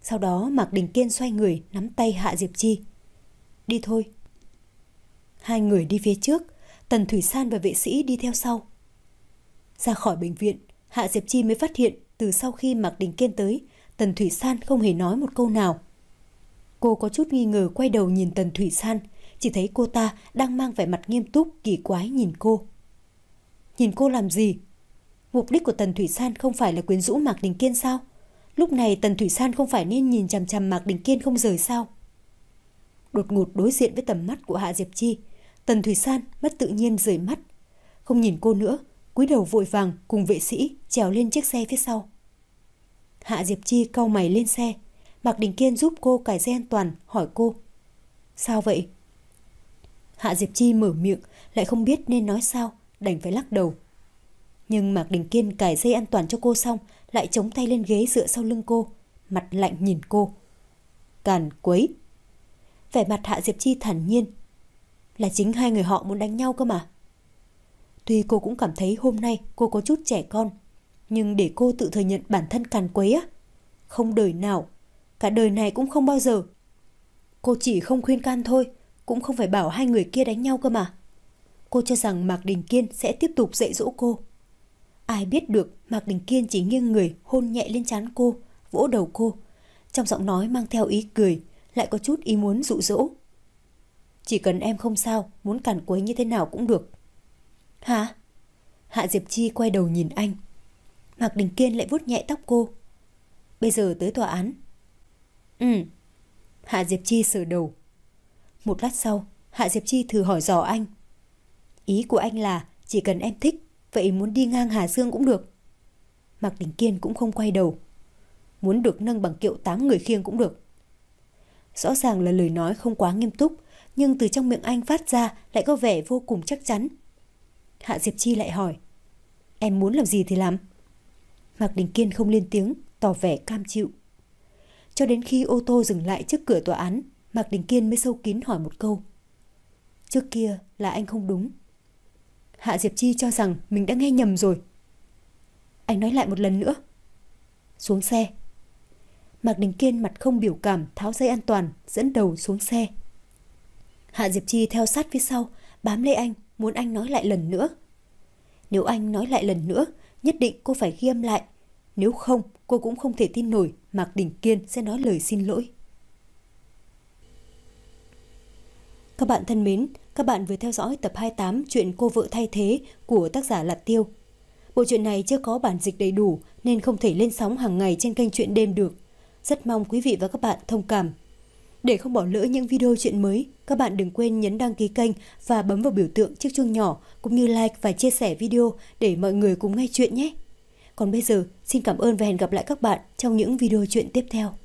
Speaker 1: Sau đó Mạc Đình Kiên xoay người nắm tay Hạ Diệp Chi. Đi thôi. Hai người đi phía trước, Tần Thủy San và vệ sĩ đi theo sau. Ra khỏi bệnh viện, Hạ Diệp Chi mới phát hiện từ sau khi Mạc Đình Kiên tới, Tần Thủy San không hề nói một câu nào. Cô có chút nghi ngờ quay đầu nhìn Tần Thủy San, chỉ thấy cô ta đang mang vẻ mặt nghiêm túc kỳ quái nhìn cô. Nhìn cô làm gì? Mục đích của Tần Thủy San không phải là quyến rũ Mạc Đình Kiên sao? Lúc này Tần Thủy San không phải nên nhìn chằm chằm Mạc Đình Kiên không rời sao? Đột ngột đối diện với tầm mắt của Hạ Diệp Chi, Tần Thủy San mất tự nhiên rời mắt, không nhìn cô nữa, cúi đầu vội vàng cùng vệ sĩ trèo lên chiếc xe phía sau. Hạ Diệp Chi cau mày lên xe, Mạc Đình Kiên giúp cô cài dây an toàn, hỏi cô: Sao vậy? Hạ Diệp Chi mở miệng lại không biết nên nói sao, đành phải lắc đầu. Nhưng Mạc Đình Kiên cài dây an toàn cho cô xong, lại chống tay lên ghế dựa sau lưng cô, mặt lạnh nhìn cô. Càn quấy. Vẻ mặt Hạ Diệp Chi thản nhiên. Là chính hai người họ muốn đánh nhau cơ mà. Tuy cô cũng cảm thấy hôm nay cô có chút trẻ con, nhưng để cô tự thừa nhận bản thân càn quấy á, không đời nào, cả đời này cũng không bao giờ. Cô chỉ không khuyên can thôi, cũng không phải bảo hai người kia đánh nhau cơ mà. Cô cho rằng Mạc Đình Kiên sẽ tiếp tục dạy dỗ cô. Ai biết được Mạc Đình Kiên chỉ nghiêng người hôn nhẹ lên trán cô, vỗ đầu cô, trong giọng nói mang theo ý cười, lại có chút ý muốn dụ dỗ. Chỉ cần em không sao, muốn càn quấy như thế nào cũng được. Hả? Hạ Diệp Chi quay đầu nhìn anh. Mạc Đình Kiên lại vuốt nhẹ tóc cô. Bây giờ tới tòa án. Ừ. Hạ Diệp Chi sờ đầu. Một lát sau, Hạ Diệp Chi thử hỏi dò anh. Ý của anh là chỉ cần em thích, vậy muốn đi ngang Hà Dương cũng được. Mạc Đình Kiên cũng không quay đầu. Muốn được nâng bằng kiệu tám người khiêng cũng được. Rõ ràng là lời nói không quá nghiêm túc, nhưng từ trong miệng anh phát ra lại có vẻ vô cùng chắc chắn. Hạ Diệp Chi lại hỏi: Em muốn làm gì thì làm. Mạc Đình Kiên không lên tiếng, tỏ vẻ cam chịu. Cho đến khi ô tô dừng lại trước cửa tòa án, Mạc Đình Kiên mới sâu kín hỏi một câu: Trước kia là anh không đúng. Hạ Diệp Chi cho rằng mình đã nghe nhầm rồi. Anh nói lại một lần nữa. Xuống xe. Mạc Đình Kiên mặt không biểu cảm tháo dây an toàn, dẫn đầu xuống xe. Hạ Diệp Chi theo sát phía sau, bám lấy anh, muốn anh nói lại lần nữa. Nếu anh nói lại lần nữa, nhất định cô phải ghi âm lại. Nếu không, cô cũng không thể tin nổi Mạc Đình Kiên sẽ nói lời xin lỗi. Các bạn thân mến, các bạn vừa theo dõi tập hai mươi tám chuyện Cô vợ thay thế của tác giả Lạt Tiêu. Bộ truyện này chưa có bản dịch đầy đủ nên không thể lên sóng hàng ngày trên kênh Truyện Đêm được. Rất mong quý vị và các bạn thông cảm. Để không bỏ lỡ những video chuyện mới, các bạn đừng quên nhấn đăng ký kênh và bấm vào biểu tượng chiếc chuông nhỏ, cũng như like và chia sẻ video để mọi người cùng nghe chuyện nhé. Còn bây giờ, xin cảm ơn và hẹn gặp lại các bạn trong những video chuyện tiếp theo.